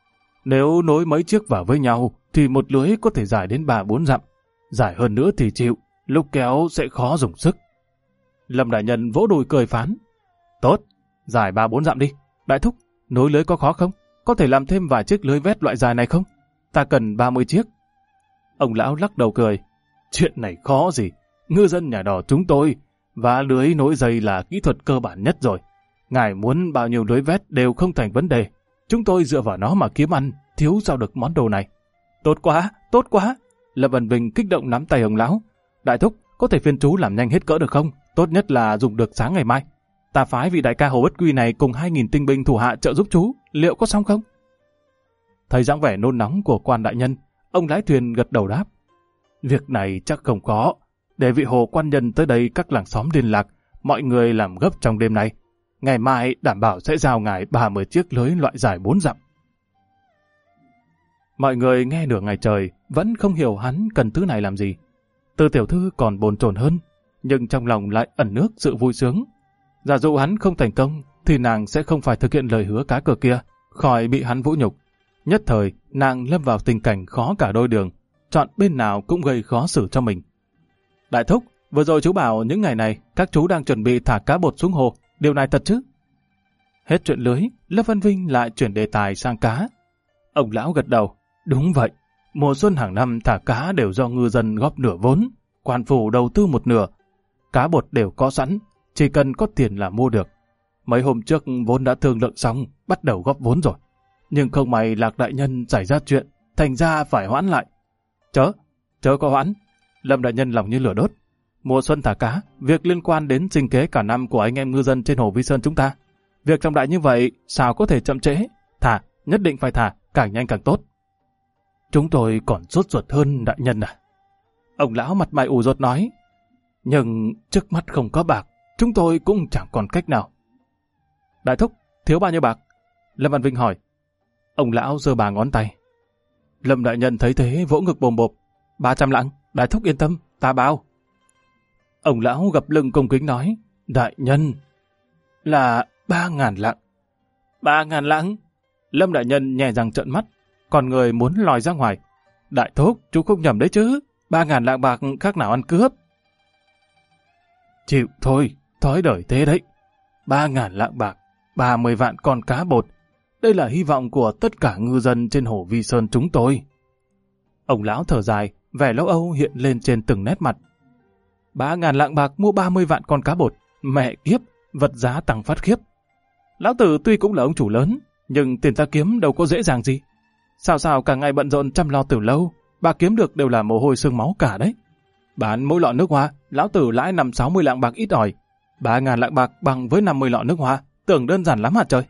Nếu nối mấy chiếc vào với nhau, thì một lưới có thể dài đến 3-4 dặm. Dài hơn nữa thì chịu, lúc kéo sẽ khó dùng sức. Lâm đại nhân vỗ đùi cười phán. Tốt, dài 3-4 dặm đi. Đại thúc, nối lưới có khó không? Có thể làm thêm vài chiếc lưới vét loại dài này không? Ta cần 30 chiếc. Ông lão lắc đầu cười. Chuyện này khó gì? Ngư dân nhà đò chúng tôi, vá lưới nối dây là kỹ thuật cơ bản nhất rồi. Ngài muốn bao nhiêu lưới vét đều không thành vấn đề. Chúng tôi dựa vào nó mà kiếm ăn, thiếu sao được món đồ này. Tốt quá. Lâm Văn Vinh kích động nắm tay ông lão. Đại thúc, có thể phiên chú làm nhanh hết cỡ được không? Tốt nhất là dùng được sáng ngày mai. Ta phái vị đại ca Hồ Bất Quy này cùng 2.000 tinh binh thủ hạ trợ giúp chú, liệu có xong không? Thấy dáng vẻ nôn nóng của quan đại nhân, ông lái thuyền gật đầu đáp. Việc này chắc không có. Để vị Hồ quan nhân tới đây các làng xóm liên lạc, mọi người làm gấp trong đêm nay. Ngày mai đảm bảo sẽ giao ngài 30 chiếc lưới loại dài 4 dặm. Mọi người nghe nửa ngày trời vẫn không hiểu hắn cần thứ này làm gì. Từ tiểu thư còn bồn chồn hơn, nhưng trong lòng lại ẩn nước sự vui sướng. Giả dụ hắn không thành công, thì nàng sẽ không phải thực hiện lời hứa cá cược kia, khỏi bị hắn vũ nhục. Nhất thời, nàng lâm vào tình cảnh khó cả đôi đường, chọn bên nào cũng gây khó xử cho mình. Đại thúc, vừa rồi chú bảo những ngày này các chú đang chuẩn bị thả cá bột xuống hồ, điều này thật chứ? Hết chuyện lưới, Lâm Văn Vinh lại chuyển đề tài sang cá. Ông lão gật đầu, đúng vậy, mùa xuân hàng năm thả cá đều do ngư dân góp nửa vốn, quan phủ đầu tư một nửa. Cá bột đều có sẵn, chỉ cần có tiền là mua được. Mấy hôm trước vốn đã thương lượng xong, bắt đầu góp vốn rồi. Nhưng không may Lạc đại nhân xảy ra chuyện, thành ra phải hoãn lại. Chớ có hoãn. Lâm đại nhân lòng như lửa đốt. Mùa xuân thả cá, việc liên quan đến sinh kế cả năm của anh em ngư dân trên hồ Vi Sơn chúng ta. Việc trọng đại như vậy, sao có thể chậm trễ? Thả, nhất định phải thả, càng nhanh càng tốt. Chúng tôi còn sốt ruột hơn đại nhân à? Ông lão mặt mày ủ rột nói. Nhưng trước mắt không có bạc, chúng tôi cũng chẳng còn cách nào. Đại thúc, thiếu bao nhiêu bạc? Lâm Văn Vinh hỏi. Ông lão giơ 3 ngón tay. Lâm đại nhân thấy thế vỗ ngực bồm bộp. 300 lạng, đại thúc yên tâm, ta bao. Ông lão gập lưng cung kính nói. Đại nhân, là 3.000 lạng. 3.000 lạng? Lâm đại nhân nhè răng trợn mắt, còn người muốn lòi ra ngoài. Đại thúc, chú không nhầm đấy chứ, 3.000 lạng bạc khác nào ăn cướp. Chịu thôi, thói đời thế đấy. 3.000 lạng bạc, 30 vạn con cá bột. Đây là hy vọng của tất cả ngư dân trên hồ Vi Sơn chúng tôi. Ông lão thở dài, vẻ lo âu hiện lên trên từng nét mặt. 3.000 lạng bạc mua 30 vạn con cá bột. Mẹ kiếp, vật giá tăng phát khiếp. Lão tử tuy cũng là ông chủ lớn, nhưng tiền ta kiếm đâu có dễ dàng gì. Sao cả ngày bận rộn chăm lo từ lâu, bà kiếm được đều là mồ hôi xương máu cả đấy. Bán mỗi lọ nước hoa, lão tử lãi 50-60 lạng bạc ít ỏi. 3.000 lạng bạc bằng với 50 lọ nước hoa, tưởng đơn giản lắm hả trời?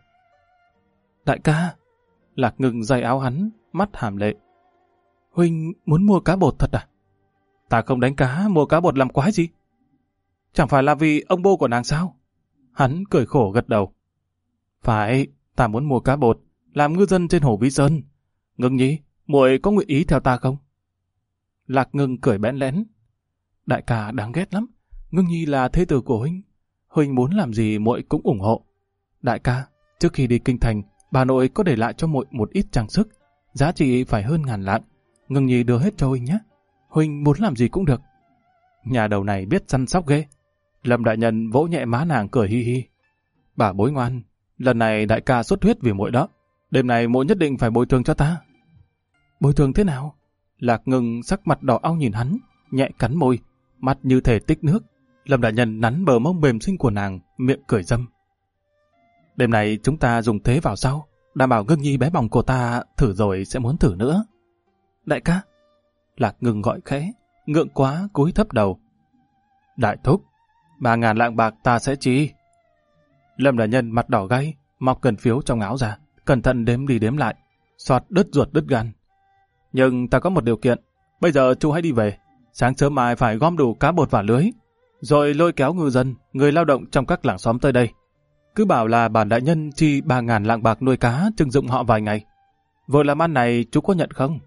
Đại ca, Lạc ngừng giày áo hắn, mắt hàm lệ. Huynh muốn mua cá bột thật à? Ta không đánh cá, mua cá bột làm quái gì? Chẳng phải là vì ông bô của nàng sao? Hắn cười khổ gật đầu. Phải, ta muốn mua cá bột, làm ngư dân trên hồ Vi Sơn. Ngưng nhi, muội có nguyện ý theo ta không? Lạc Ngưng cười bẽn lẽn. Đại ca đáng ghét lắm, Ngưng nhi là thế tử của huynh. Huynh muốn làm gì muội cũng ủng hộ. Đại ca, trước khi đi kinh thành, bà nội có để lại cho muội một ít trang sức, giá trị phải hơn 1.000 lạng. Ngưng nhi đưa hết cho huynh nhé. Huynh muốn làm gì cũng được. Nhà đầu này biết săn sóc ghê. Lâm đại nhân vỗ nhẹ má nàng cười hi hi. Bà bối ngoan, lần này đại ca xuất huyết vì muội đó. Đêm này muội nhất định phải bồi thường cho ta. Bồi thường thế nào? Lạc Ngưng sắc mặt đỏ au nhìn hắn, nhẹ cắn môi, mắt như thể tích nước. Lâm đại nhân nắn bờ mông mềm xinh của nàng, miệng cười dâm. Đêm này chúng ta dùng thế vào sau, đảm bảo Ngưng nhi bé bỏng của ta thử rồi sẽ muốn thử nữa. Đại ca. Lạc Ngưng gọi khẽ, ngượng quá cúi thấp đầu. Đại thúc, 3.000 lạng bạc ta sẽ chi. Lâm đại nhân mặt đỏ gay, móc cần phiếu trong áo ra, cẩn thận đếm đi đếm lại, xoạt đứt ruột đứt gan. Nhưng ta có một điều kiện, bây giờ chú hãy đi về, sáng sớm mai phải gom đủ cá bột và lưới, rồi lôi kéo ngư dân, người lao động trong các làng xóm tới đây. Cứ bảo là bản đại nhân chi 3.000 lạng bạc nuôi cá trưng dụng họ vài ngày. Vợ làm ăn này chú có nhận không?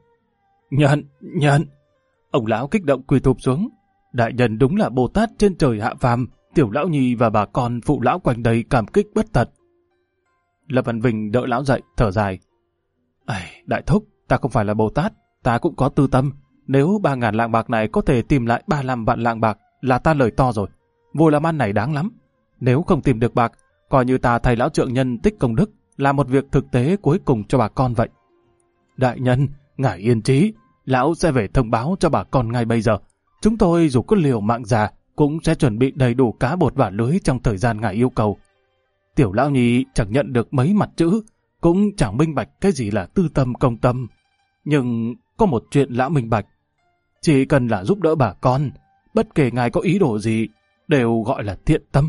Nhận. Ông lão kích động quỳ thụp xuống. Đại nhân đúng là Bồ Tát trên trời hạ phàm, tiểu lão nhi và bà con phụ lão quanh đây cảm kích bất tận. Lâm Văn Vinh đỡ lão dậy, thở dài. Đại thúc, ta không phải là Bồ Tát, ta cũng có tư tâm. Nếu 3.000 lạng bạc này có thể tìm lại 35 vạn lạng bạc là ta lời to rồi. Vô làm ăn này đáng lắm. Nếu không tìm được bạc, coi như ta thầy lão trượng nhân tích công đức, là một việc thực tế cuối cùng cho bà con vậy. Đại nhân, ngài yên trí, lão sẽ về thông báo cho bà con ngay bây giờ. Chúng tôi dù có liều mạng già cũng sẽ chuẩn bị đầy đủ cá bột và lưới trong thời gian ngài yêu cầu. Tiểu lão nhi chẳng nhận được mấy mặt chữ, cũng chẳng minh bạch cái gì là tư tâm công tâm. Nhưng có một chuyện lão minh bạch, chỉ cần là giúp đỡ bà con, bất kể ngài có ý đồ gì, đều gọi là thiện tâm.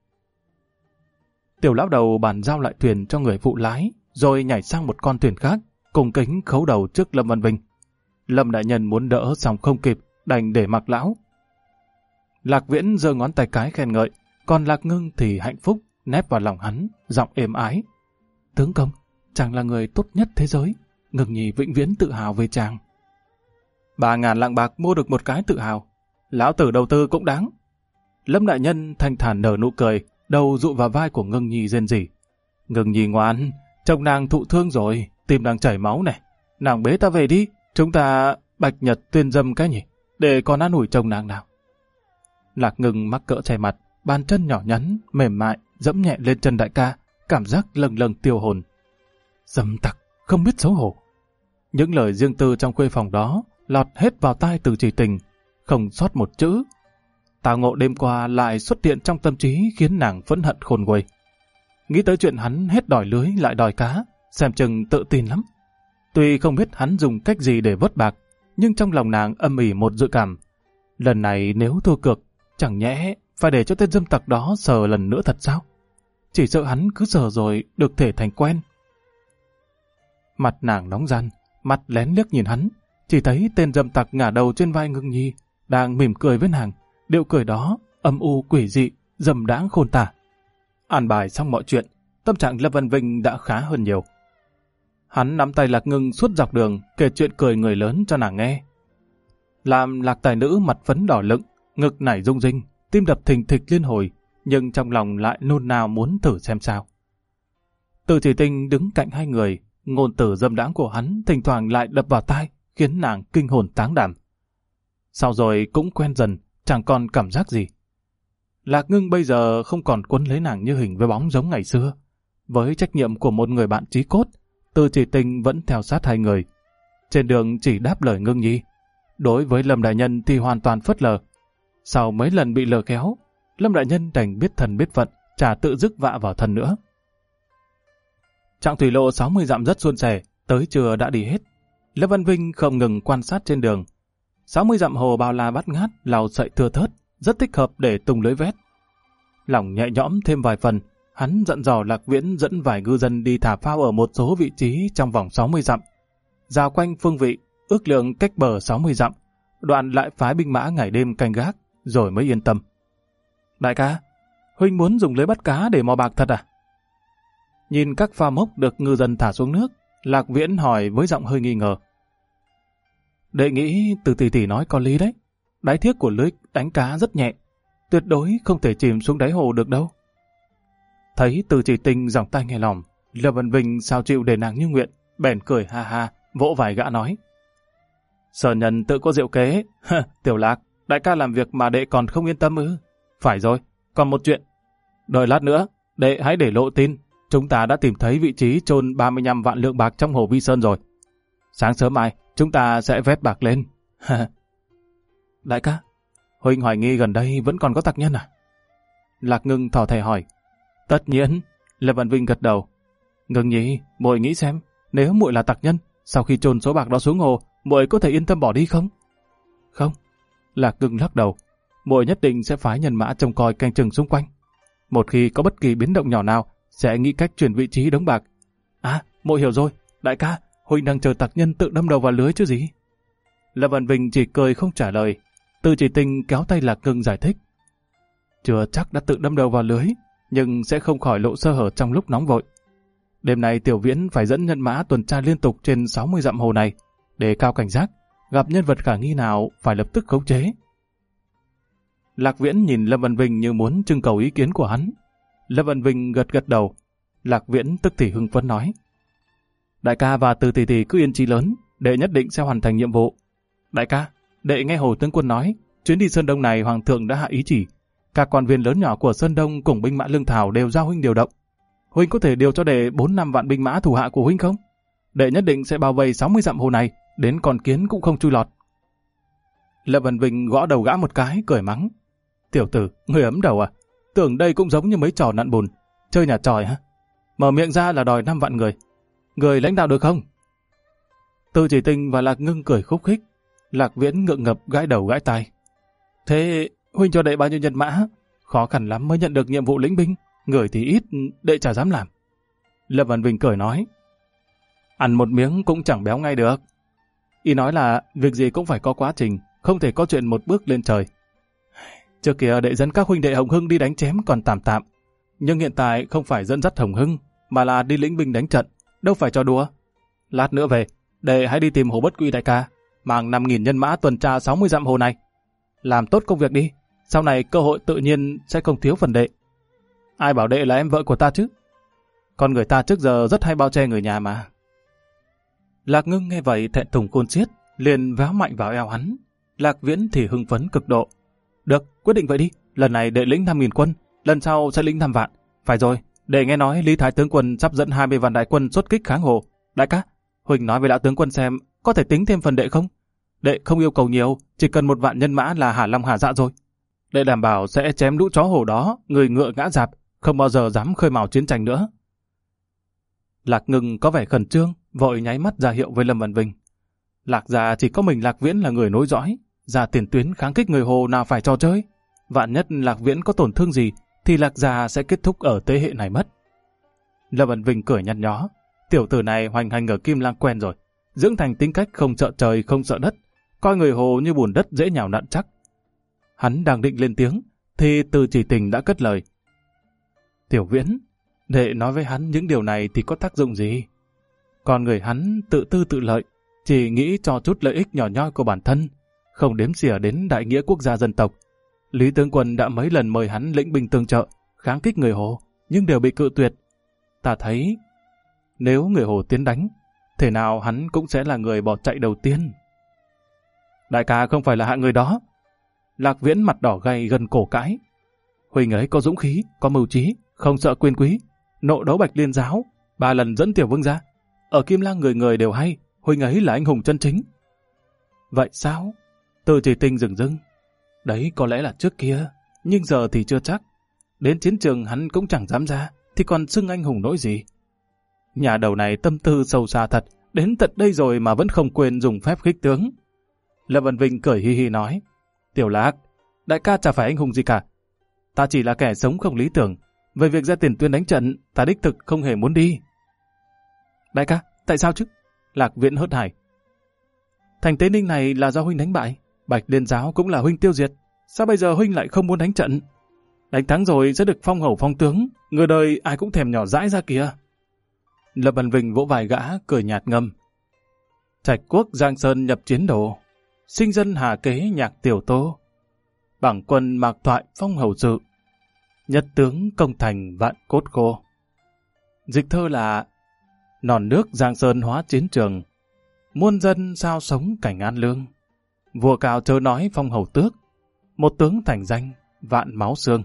Tiểu lão đầu bàn giao lại thuyền cho người phụ lái, rồi nhảy sang một con thuyền khác, cùng kính khấu đầu trước Lâm Văn Vinh. Lâm đại nhân muốn đỡ xong không kịp, đành để mặc lão. Lạc Viễn giơ ngón tay cái khen ngợi, còn Lạc Ngưng thì hạnh phúc, nép vào lòng hắn, giọng êm ái. Tướng công, chàng là người tốt nhất thế giới. Ngưng Nhi vĩnh viễn tự hào về chàng. 3.000 lạng bạc mua được một cái tự hào. Lão tử đầu tư cũng đáng. Lâm đại nhân thanh thản nở nụ cười, đầu dụ vào vai của Ngưng Nhi rên rỉ. Ngưng Nhi ngoan, chồng nàng thụ thương rồi, tim đang chảy máu này. Nàng bế ta về đi, chúng ta bạch nhật tuyên dâm cái nhỉ, để con an ủi chồng nàng nào. Lạc Ngưng mắc cỡ che mặt, bàn chân nhỏ nhắn, mềm mại, dẫm nhẹ lên chân đại ca, cảm giác lâng lâng tiêu hồn. Dâm tặc, không biết xấu hổ. Những lời riêng tư trong khuê phòng đó lọt hết vào tai Từ Chỉ Tình, không sót một chữ. Tào Ngộ đêm qua lại xuất hiện trong tâm trí khiến nàng phẫn hận khôn nguôi. Nghĩ tới chuyện hắn hết đòi lưới lại đòi cá, xem chừng tự tin lắm. Tuy không biết hắn dùng cách gì để vớt bạc, nhưng trong lòng nàng âm ỉ một dự cảm. Lần này nếu thua cược, chẳng nhẽ phải để cho tên dâm tặc đó sờ lần nữa thật sao? Chỉ sợ hắn cứ sờ rồi được thể thành quen. Mặt nàng nóng ran, mặt lén liếc nhìn hắn, chỉ thấy tên dâm tặc ngả đầu trên vai Ngưng Nhi, đang mỉm cười với nàng. Điệu cười đó âm u quỷ dị, dâm đãng khôn tả. An bài xong mọi chuyện, tâm trạng Lâm Vân Vinh đã khá hơn nhiều. Hắn nắm tay Lạc Ngưng suốt dọc đường, kể chuyện cười người lớn cho nàng nghe. Làm Lạc tài nữ mặt phấn đỏ lựng, ngực nảy rung rinh, tim đập thình thịch liên hồi, nhưng trong lòng lại nôn nao muốn thử xem sao. Từ Chỉ Tình đứng cạnh hai người, ngôn từ dâm đãng của hắn thỉnh thoảng lại đập vào tai, khiến nàng kinh hồn táng đảm. Sau rồi cũng quen dần, chẳng còn cảm giác gì. Lạc Ngưng bây giờ không còn quấn lấy nàng như hình với bóng giống ngày xưa. Với trách nhiệm của một người bạn chí cốt, Từ Chỉ Tình vẫn theo sát hai người. Trên đường chỉ đáp lời Ngưng Nhi. Đối với Lâm đại nhân thì hoàn toàn phớt lờ. Sau mấy lần bị lờ kéo, Lâm đại nhân đành biết thần biết phận, chả tự dứt vạ vào thân nữa. Chặng thủy lộ 60 dặm rất suôn sẻ, tới trưa đã đi hết. Lâm Văn Vinh không ngừng quan sát trên đường. 60 dặm hồ bao la bát ngát, lau sậy thưa thớt, rất thích hợp để tung lưới vét. Lòng nhẹ nhõm thêm vài phần, hắn dặn dò Lạc Viễn dẫn vài ngư dân đi thả phao ở một số vị trí trong vòng 60 dặm. Rào quanh phương vị, ước lượng cách bờ 60 dặm, đoạn lại phái binh mã ngày đêm canh gác, rồi mới yên tâm. Đại ca, huynh muốn dùng lưới bắt cá để mò bạc thật à? Nhìn các phao mốc được ngư dân thả xuống nước, Lạc Viễn hỏi với giọng hơi nghi ngờ. Đệ nghĩ Từ tỷ tỷ nói có lý đấy. Đáy thiếc của lưới đánh cá rất nhẹ, tuyệt đối không thể chìm xuống đáy hồ được đâu. Thấy Từ Chỉ Tình giọng tai nghe lòng, Lâm Văn Vinh sao chịu để nàng như nguyện, bèn cười ha ha, vỗ vài gã nói. Sở nhân tự có diệu kế. Tiểu Lạc, đại ca làm việc mà đệ còn không yên tâm ư? Phải rồi, còn một chuyện. Đợi lát nữa, đệ hãy để lộ tin. Chúng ta đã tìm thấy vị trí chôn 35 vạn lượng bạc trong hồ Vi Sơn rồi. Sáng sớm mai, chúng ta sẽ vét bạc lên. Đại ca, huynh hoài nghi gần đây vẫn còn có tặc nhân à? Lạc Ngưng thỏ thẻ hỏi. Tất nhiên, Lâm Văn Vinh gật đầu. Ngưng Nhi, muội nghĩ xem, nếu muội là tặc nhân, sau khi chôn số bạc đó xuống hồ, muội có thể yên tâm bỏ đi không? Không, Lạc Ngưng lắc đầu. Muội nhất định sẽ phái nhân mã trông coi canh chừng xung quanh. Một khi có bất kỳ biến động nhỏ nào, sẽ nghĩ cách chuyển vị trí đống bạc. À, muội hiểu rồi, đại ca, huynh đang chờ tặc nhân tự đâm đầu vào lưới chứ gì? Lâm Văn Vinh chỉ cười không trả lời. Từ Chỉ Tình kéo tay Lạc Ngưng giải thích. Chưa chắc đã tự đâm đầu vào lưới, nhưng sẽ không khỏi lộ sơ hở trong lúc nóng vội. Đêm nay Tiểu Viễn phải dẫn nhân mã tuần tra liên tục trên 60 dặm hồ này, để cao cảnh giác, gặp nhân vật khả nghi nào phải lập tức khống chế. Lạc Viễn nhìn Lâm Văn Vinh như muốn trưng cầu ý kiến của hắn. Lâm Văn Vinh gật gật đầu. Lạc Viễn tức thì hưng phấn nói. Đại ca và Từ tỷ tỷ cứ yên chí lớn, đệ nhất định sẽ hoàn thành nhiệm vụ. Đại ca, đệ nghe Hồ tướng quân nói, chuyến đi Sơn Đông này Hoàng thượng đã hạ ý chỉ. Các quan viên lớn nhỏ của Sơn Đông cùng binh mã lương thảo đều giao huynh điều động. Huynh có thể điều cho đệ 4-5 vạn binh mã thủ hạ của huynh không? Đệ nhất định sẽ bao vây 60 dặm hồ này, đến con kiến cũng không chui lọt. Lâm Văn Vinh gõ đầu gã một cái, cười mắng. Tiểu tử, người ấm đầu à? Tưởng đây cũng giống như mấy trò nặn bùn, chơi nhà tròi hả? Mở miệng ra là đòi 5 vạn người. Người lãnh đạo được không? Từ Chỉ Tình và Lạc Ngưng cười khúc khích. Lạc Viễn ngượng ngập gãi đầu gãi tai. Thế huynh cho đệ bao nhiêu nhân mã? Khó khăn lắm mới nhận được nhiệm vụ lĩnh binh, người thì ít, đệ chả dám làm. Lâm Văn Vinh cười nói. Ăn một miếng cũng chẳng béo ngay được. Y nói là việc gì cũng phải có quá trình, không thể có chuyện một bước lên trời. Trước kia đệ dẫn các huynh đệ Hồng Hưng đi đánh chém còn tạm tạm, Nhưng hiện tại không phải dẫn dắt Hồng Hưng, mà là đi lĩnh binh đánh trận, đâu phải cho đùa. Lát nữa về, đệ hãy đi tìm Hồ Bất Quy đại ca, mang 5.000 nhân mã tuần tra 60 dặm hồ này. Làm tốt công việc đi, sau này cơ hội tự nhiên sẽ không thiếu phần đệ. Ai bảo đệ là em vợ của ta chứ? Con người ta trước giờ rất hay bao che người nhà mà. Lạc Ngưng nghe vậy thẹn thùng khôn xiết, liền véo mạnh vào eo hắn. Lạc Viễn thì hưng phấn cực độ. Được, quyết định vậy đi, lần này đệ lĩnh 5.000 quân, lần sau sẽ lĩnh 5 vạn. Phải rồi, đệ nghe nói Lý Thái tướng quân sắp dẫn 20 vạn đại quân xuất kích kháng Hồ. Đại ca, Huỳnh nói với lão tướng quân xem có thể tính thêm phần đệ không? Đệ không yêu cầu nhiều, chỉ cần 1 vạn nhân mã là hả lòng hả dạ rồi. Đệ đảm bảo sẽ chém lũ chó Hồ đó, người ngựa ngã dạp, không bao giờ dám khơi mào chiến tranh nữa. Lạc Ngưng có vẻ khẩn trương, vội nháy mắt ra hiệu với Lâm Văn Vinh. Lạc gia chỉ có mình Lạc Viễn là người nối dõi, ra tiền tuyến kháng kích người Hồ nào phải trò chơi. Vạn nhất Lạc Viễn có tổn thương gì, thì Lạc gia sẽ kết thúc ở thế hệ này mất. Lâm Văn Vinh cười nhăn nhó, tiểu tử này hoành hành ở Kim Lang quen rồi, dưỡng thành tính cách không sợ trời không sợ đất, coi người Hồ như bùn đất dễ nhào nặn chắc. Hắn đang định lên tiếng, thì Từ Chỉ Tình đã cất lời. Tiểu Viễn, đệ nói với hắn những điều này thì có tác dụng gì? Còn người hắn tự tư tự lợi, chỉ nghĩ cho chút lợi ích nhỏ nhoi của bản thân, không đếm xỉa đến đại nghĩa quốc gia dân tộc. Lý tướng quân đã mấy lần mời hắn lĩnh binh tương trợ, kháng kích người Hồ, nhưng đều bị cự tuyệt. Ta thấy, nếu người Hồ tiến đánh, thể nào hắn cũng sẽ là người bỏ chạy đầu tiên. Đại ca không phải là hạng người đó. Lạc Viễn mặt đỏ gay gần cổ cãi. Huỳnh ấy có dũng khí, có mưu trí, không sợ quyền quý, nộ đấu Bạch Liên giáo, 3 lần dẫn Tiểu Vương ra. Ở Kim Lang người người đều hay, Huỳnh ấy là anh hùng chân chính. Vậy sao? Từ Chỉ Tình dừng dưng. Đấy có lẽ là trước kia, nhưng giờ thì chưa chắc. Đến chiến trường hắn cũng chẳng dám ra, thì còn xưng anh hùng nỗi gì. Nhà đầu này tâm tư sâu xa thật, đến tận đây rồi mà vẫn không quên dùng phép khích tướng. Lâm Văn Vinh cười hi hi nói, Tiểu Lạc, đại ca chả phải anh hùng gì cả. Ta chỉ là kẻ sống không lý tưởng, về việc ra tiền tuyến đánh trận, ta đích thực không hề muốn đi. Đại ca, tại sao chứ? Lạc Viễn hớt hải. Thành Tế Ninh này là do huynh đánh bại, Bạch Liên giáo cũng là huynh tiêu diệt. Sao bây giờ huynh lại không muốn đánh trận? Đánh thắng rồi sẽ được phong hầu phong tướng, người đời ai cũng thèm nhỏ dãi ra kìa. Lâm Văn Vinh vỗ vai gã, cười nhạt ngâm. Trạch quốc Giang Sơn nhập chiến đồ, sinh dân hà kế nhạc tiểu tô, bảng quân mạc thoại phong hầu sự, nhất tướng công thành vạn cốt khô. Dịch thơ là non nước Giang Sơn hóa chiến trường, muôn dân sao sống cảnh an lương. Vua cao chớ nói phong hầu tước, một tướng thành danh vạn máu xương.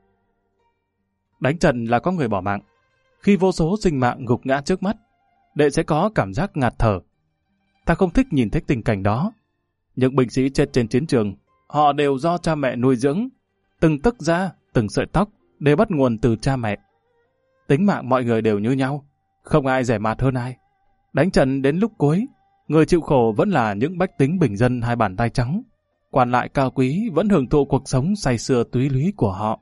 Đánh trận là có người bỏ mạng. Khi vô số sinh mạng gục ngã trước mắt, đệ sẽ có cảm giác ngạt thở. Ta không thích nhìn thấy tình cảnh đó. Những binh sĩ chết trên chiến trường, họ đều do cha mẹ nuôi dưỡng. Từng tấc da, từng sợi tóc đều bắt nguồn từ cha mẹ. Tính mạng mọi người đều như nhau, không ai rẻ mạt hơn ai. Đánh trận đến lúc cuối, người chịu khổ vẫn là những bách tính bình dân hai bàn tay trắng. Quan lại cao quý vẫn hưởng thụ cuộc sống say sưa túy lúy của họ.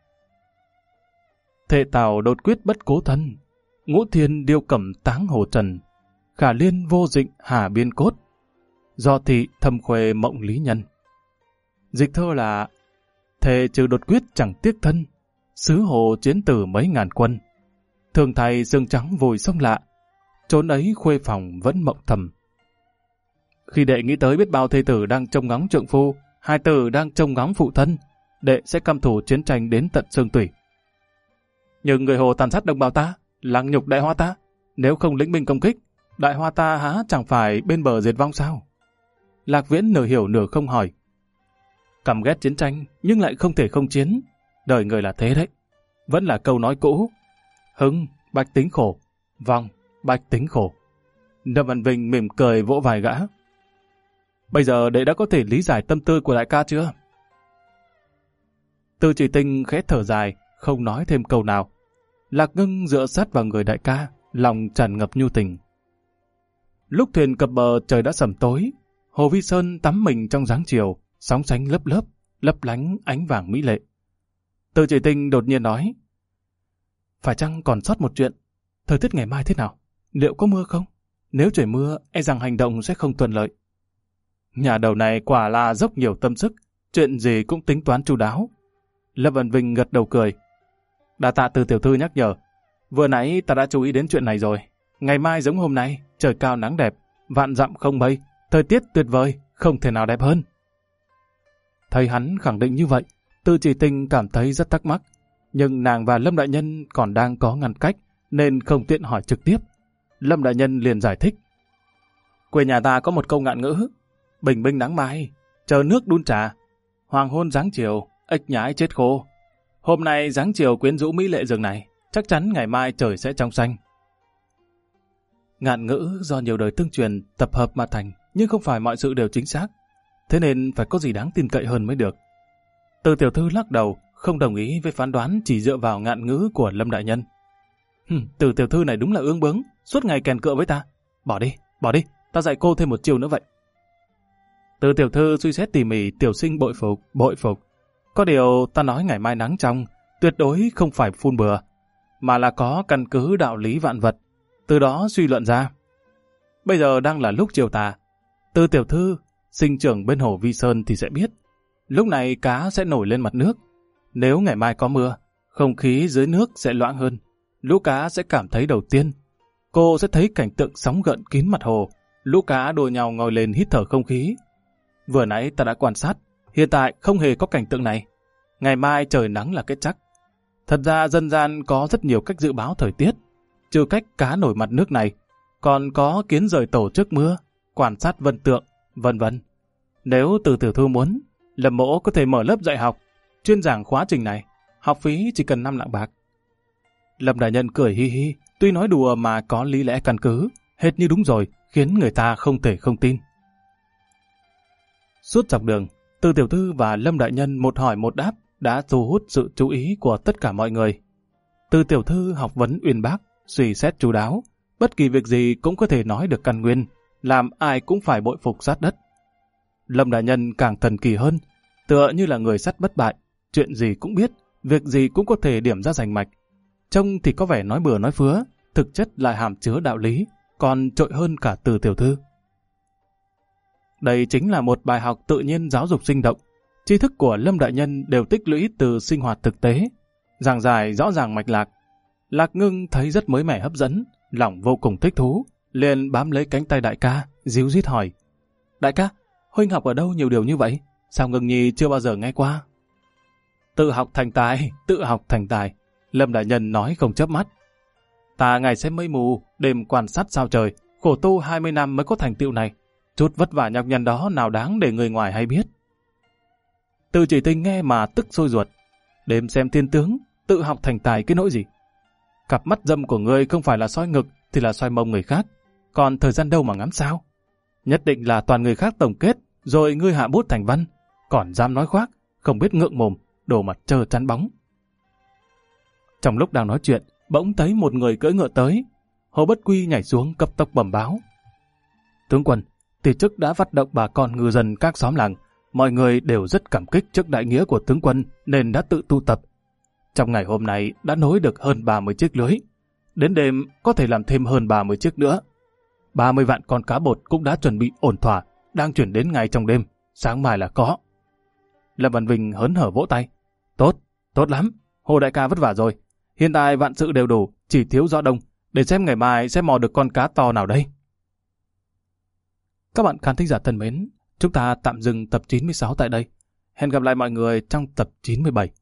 Thệ tào đột quyết bất cố thân, ngũ thiên điêu cẩm táng hồ trần, khả liên vô dịnh hà biên cốt, do thị thâm khuê mộng lý nhân. Dịch thơ là thề trừ đột quyết chẳng tiếc thân, xứ hồ chiến tử mấy ngàn quân, thường thay xương trắng vùi sông lạ, trốn ấy khuê phòng vẫn mộng thầm. Khi đệ nghĩ tới biết bao thê tử đang trông ngóng trượng phu, hai tử đang trông ngóng phụ thân, đệ sẽ căm thù chiến tranh đến tận xương tủy. Nhưng người Hồ tàn sát đồng bào ta, lăng nhục Đại Hoa ta, nếu không lĩnh binh công kích, Đại Hoa ta há chẳng phải bên bờ diệt vong sao? Lạc Viễn nửa hiểu nửa không hỏi. Căm ghét chiến tranh nhưng lại không thể không chiến, đời người là thế đấy. Vẫn là câu nói cũ, hưng bách tính khổ, vong bách tính khổ. Lâm Văn Vinh mỉm cười vỗ vai gã. Bây giờ đệ đã có thể lý giải tâm tư của đại ca chưa? Từ Chỉ Tình khẽ thở dài, không nói thêm câu nào. Lạc Ngưng dựa sát vào người đại ca, lòng tràn ngập nhu tình. Lúc thuyền cập bờ trời đã sẩm tối, Hồ Vi Sơn tắm mình trong dáng chiều, sóng sánh lấp lớp, lấp lánh ánh vàng mỹ lệ. Từ Chỉ Tình đột nhiên nói, phải chăng còn sót một chuyện? Thời tiết ngày mai thế nào? Liệu có mưa không? Nếu trời mưa, e rằng hành động sẽ không thuận lợi. Nhà đầu này quả là dốc nhiều tâm sức, chuyện gì cũng tính toán chu đáo. Lâm Văn Vinh gật đầu cười. Đa tạ Từ tiểu thư nhắc nhở. Vừa nãy ta đã chú ý đến chuyện này rồi. Ngày mai giống hôm nay, trời cao nắng đẹp, vạn dặm không mây, thời tiết tuyệt vời, không thể nào đẹp hơn. Thấy hắn khẳng định như vậy, Từ Chỉ Tình cảm thấy rất thắc mắc. Nhưng nàng và Lâm đại nhân còn đang có ngăn cách, nên không tiện hỏi trực tiếp. Lâm đại nhân liền giải thích. Quê nhà ta có một câu ngạn ngữ: bình minh nắng mai, chờ nước đun trà, hoàng hôn giáng chiều, ếch nhái chết khô. Hôm nay giáng chiều quyến rũ mỹ lệ rừng này, chắc chắn ngày mai trời sẽ trong xanh. Ngạn ngữ do nhiều đời tương truyền tập hợp mà thành, nhưng không phải mọi sự đều chính xác. Thế nên phải có gì đáng tin cậy hơn mới được. Từ tiểu thư lắc đầu, không đồng ý với phán đoán chỉ dựa vào ngạn ngữ của Lâm đại nhân. Từ tiểu thư này đúng là ương bướng, suốt ngày kèn cựa với ta. Bỏ đi, ta dạy cô thêm một chiêu nữa vậy. Từ tiểu thư suy xét tỉ mỉ, tiểu sinh bội phục. Có điều ta nói ngày mai nắng trong, tuyệt đối không phải phun bừa, mà là có căn cứ đạo lý vạn vật, từ đó suy luận ra. Bây giờ đang là lúc chiều tà. Từ tiểu thư sinh trưởng bên hồ Vi Sơn thì sẽ biết, lúc này cá sẽ nổi lên mặt nước. Nếu ngày mai có mưa, không khí dưới nước sẽ loãng hơn, lũ cá sẽ cảm thấy đầu tiên. Cô sẽ thấy cảnh tượng sóng gợn kín mặt hồ, lũ cá đua nhau ngồi lên hít thở không khí. Vừa nãy ta đã quan sát, hiện tại không hề có cảnh tượng này. Ngày mai trời nắng là kết chắc. Thật ra dân gian có rất nhiều cách dự báo thời tiết, trừ cách cá nổi mặt nước này, còn có kiến rời tổ trước mưa, quan sát vân tượng, vân vân. Nếu Từ tiểu thư muốn, Lâm mỗ có thể mở lớp dạy học, chuyên giảng khóa trình này, học phí chỉ cần 5 lạng bạc. Lâm đại nhân cười hi hi, tuy nói đùa mà có lý lẽ căn cứ, hết như đúng rồi, khiến người ta không thể không tin. Suốt dọc đường, Từ tiểu thư và Lâm đại nhân một hỏi một đáp đã thu hút sự chú ý của tất cả mọi người. Từ tiểu thư học vấn uyên bác, suy xét chu đáo, bất kỳ việc gì cũng có thể nói được căn nguyên, làm ai cũng phải bội phục sát đất. Lâm đại nhân càng thần kỳ hơn, tựa như là người sắt bất bại, chuyện gì cũng biết, việc gì cũng có thể điểm ra rành mạch. Trông thì có vẻ nói bừa nói phứa, thực chất lại hàm chứa đạo lý, còn trội hơn cả Từ tiểu thư. Đây chính là một bài học tự nhiên giáo dục sinh động. Tri thức của Lâm đại nhân đều tích lũy từ sinh hoạt thực tế, giảng giải rõ ràng mạch lạc. Lạc Ngưng thấy rất mới mẻ hấp dẫn, lòng vô cùng thích thú, liền bám lấy cánh tay đại ca, díu dít hỏi: Đại ca, huynh học ở đâu nhiều điều như vậy? Sao Ngưng nhi chưa bao giờ nghe qua? Tự học thành tài, Lâm đại nhân nói không chớp mắt. Ta ngày xem mây mù, đêm quan sát sao trời, khổ tu 20 năm mới có thành tựu này. Chút vất vả nhọc nhằn đó nào đáng để người ngoài hay biết. Từ Chỉ Tình nghe mà tức sôi ruột. Đêm xem thiên tướng, tự học thành tài cái nỗi gì? Cặp mắt dâm của ngươi không phải là soi ngực thì là soi mông người khác, còn thời gian đâu mà ngắm sao? Nhất định là toàn người khác tổng kết, rồi ngươi hạ bút thành văn, còn dám nói khoác, không biết ngượng mồm, đồ mặt trơ chắn bóng. Trong lúc đang nói chuyện, bỗng thấy một người cưỡi ngựa tới. Hồ Bất Quy nhảy xuống cấp tốc bẩm báo: Tướng quân, tỷ chức đã phát động bà con ngư dân các xóm làng, mọi người đều rất cảm kích trước đại nghĩa của tướng quân nên đã tự tu tập. Trong ngày hôm nay đã nối được hơn 30 chiếc lưới. Đến đêm có thể làm thêm hơn 30 chiếc nữa. 30 vạn con cá bột cũng đã chuẩn bị ổn thỏa, đang chuyển đến ngày trong đêm, sáng mai là có. Lâm Văn Vinh hớn hở vỗ tay: Tốt lắm, Hồ đại ca vất vả rồi. Hiện tại vạn sự đều đủ, chỉ thiếu gió đông, để xem ngày mai sẽ mò được con cá to nào đây. Các bạn khán thính giả thân mến, chúng ta tạm dừng tập 96 tại đây. Hẹn gặp lại mọi người trong tập 97.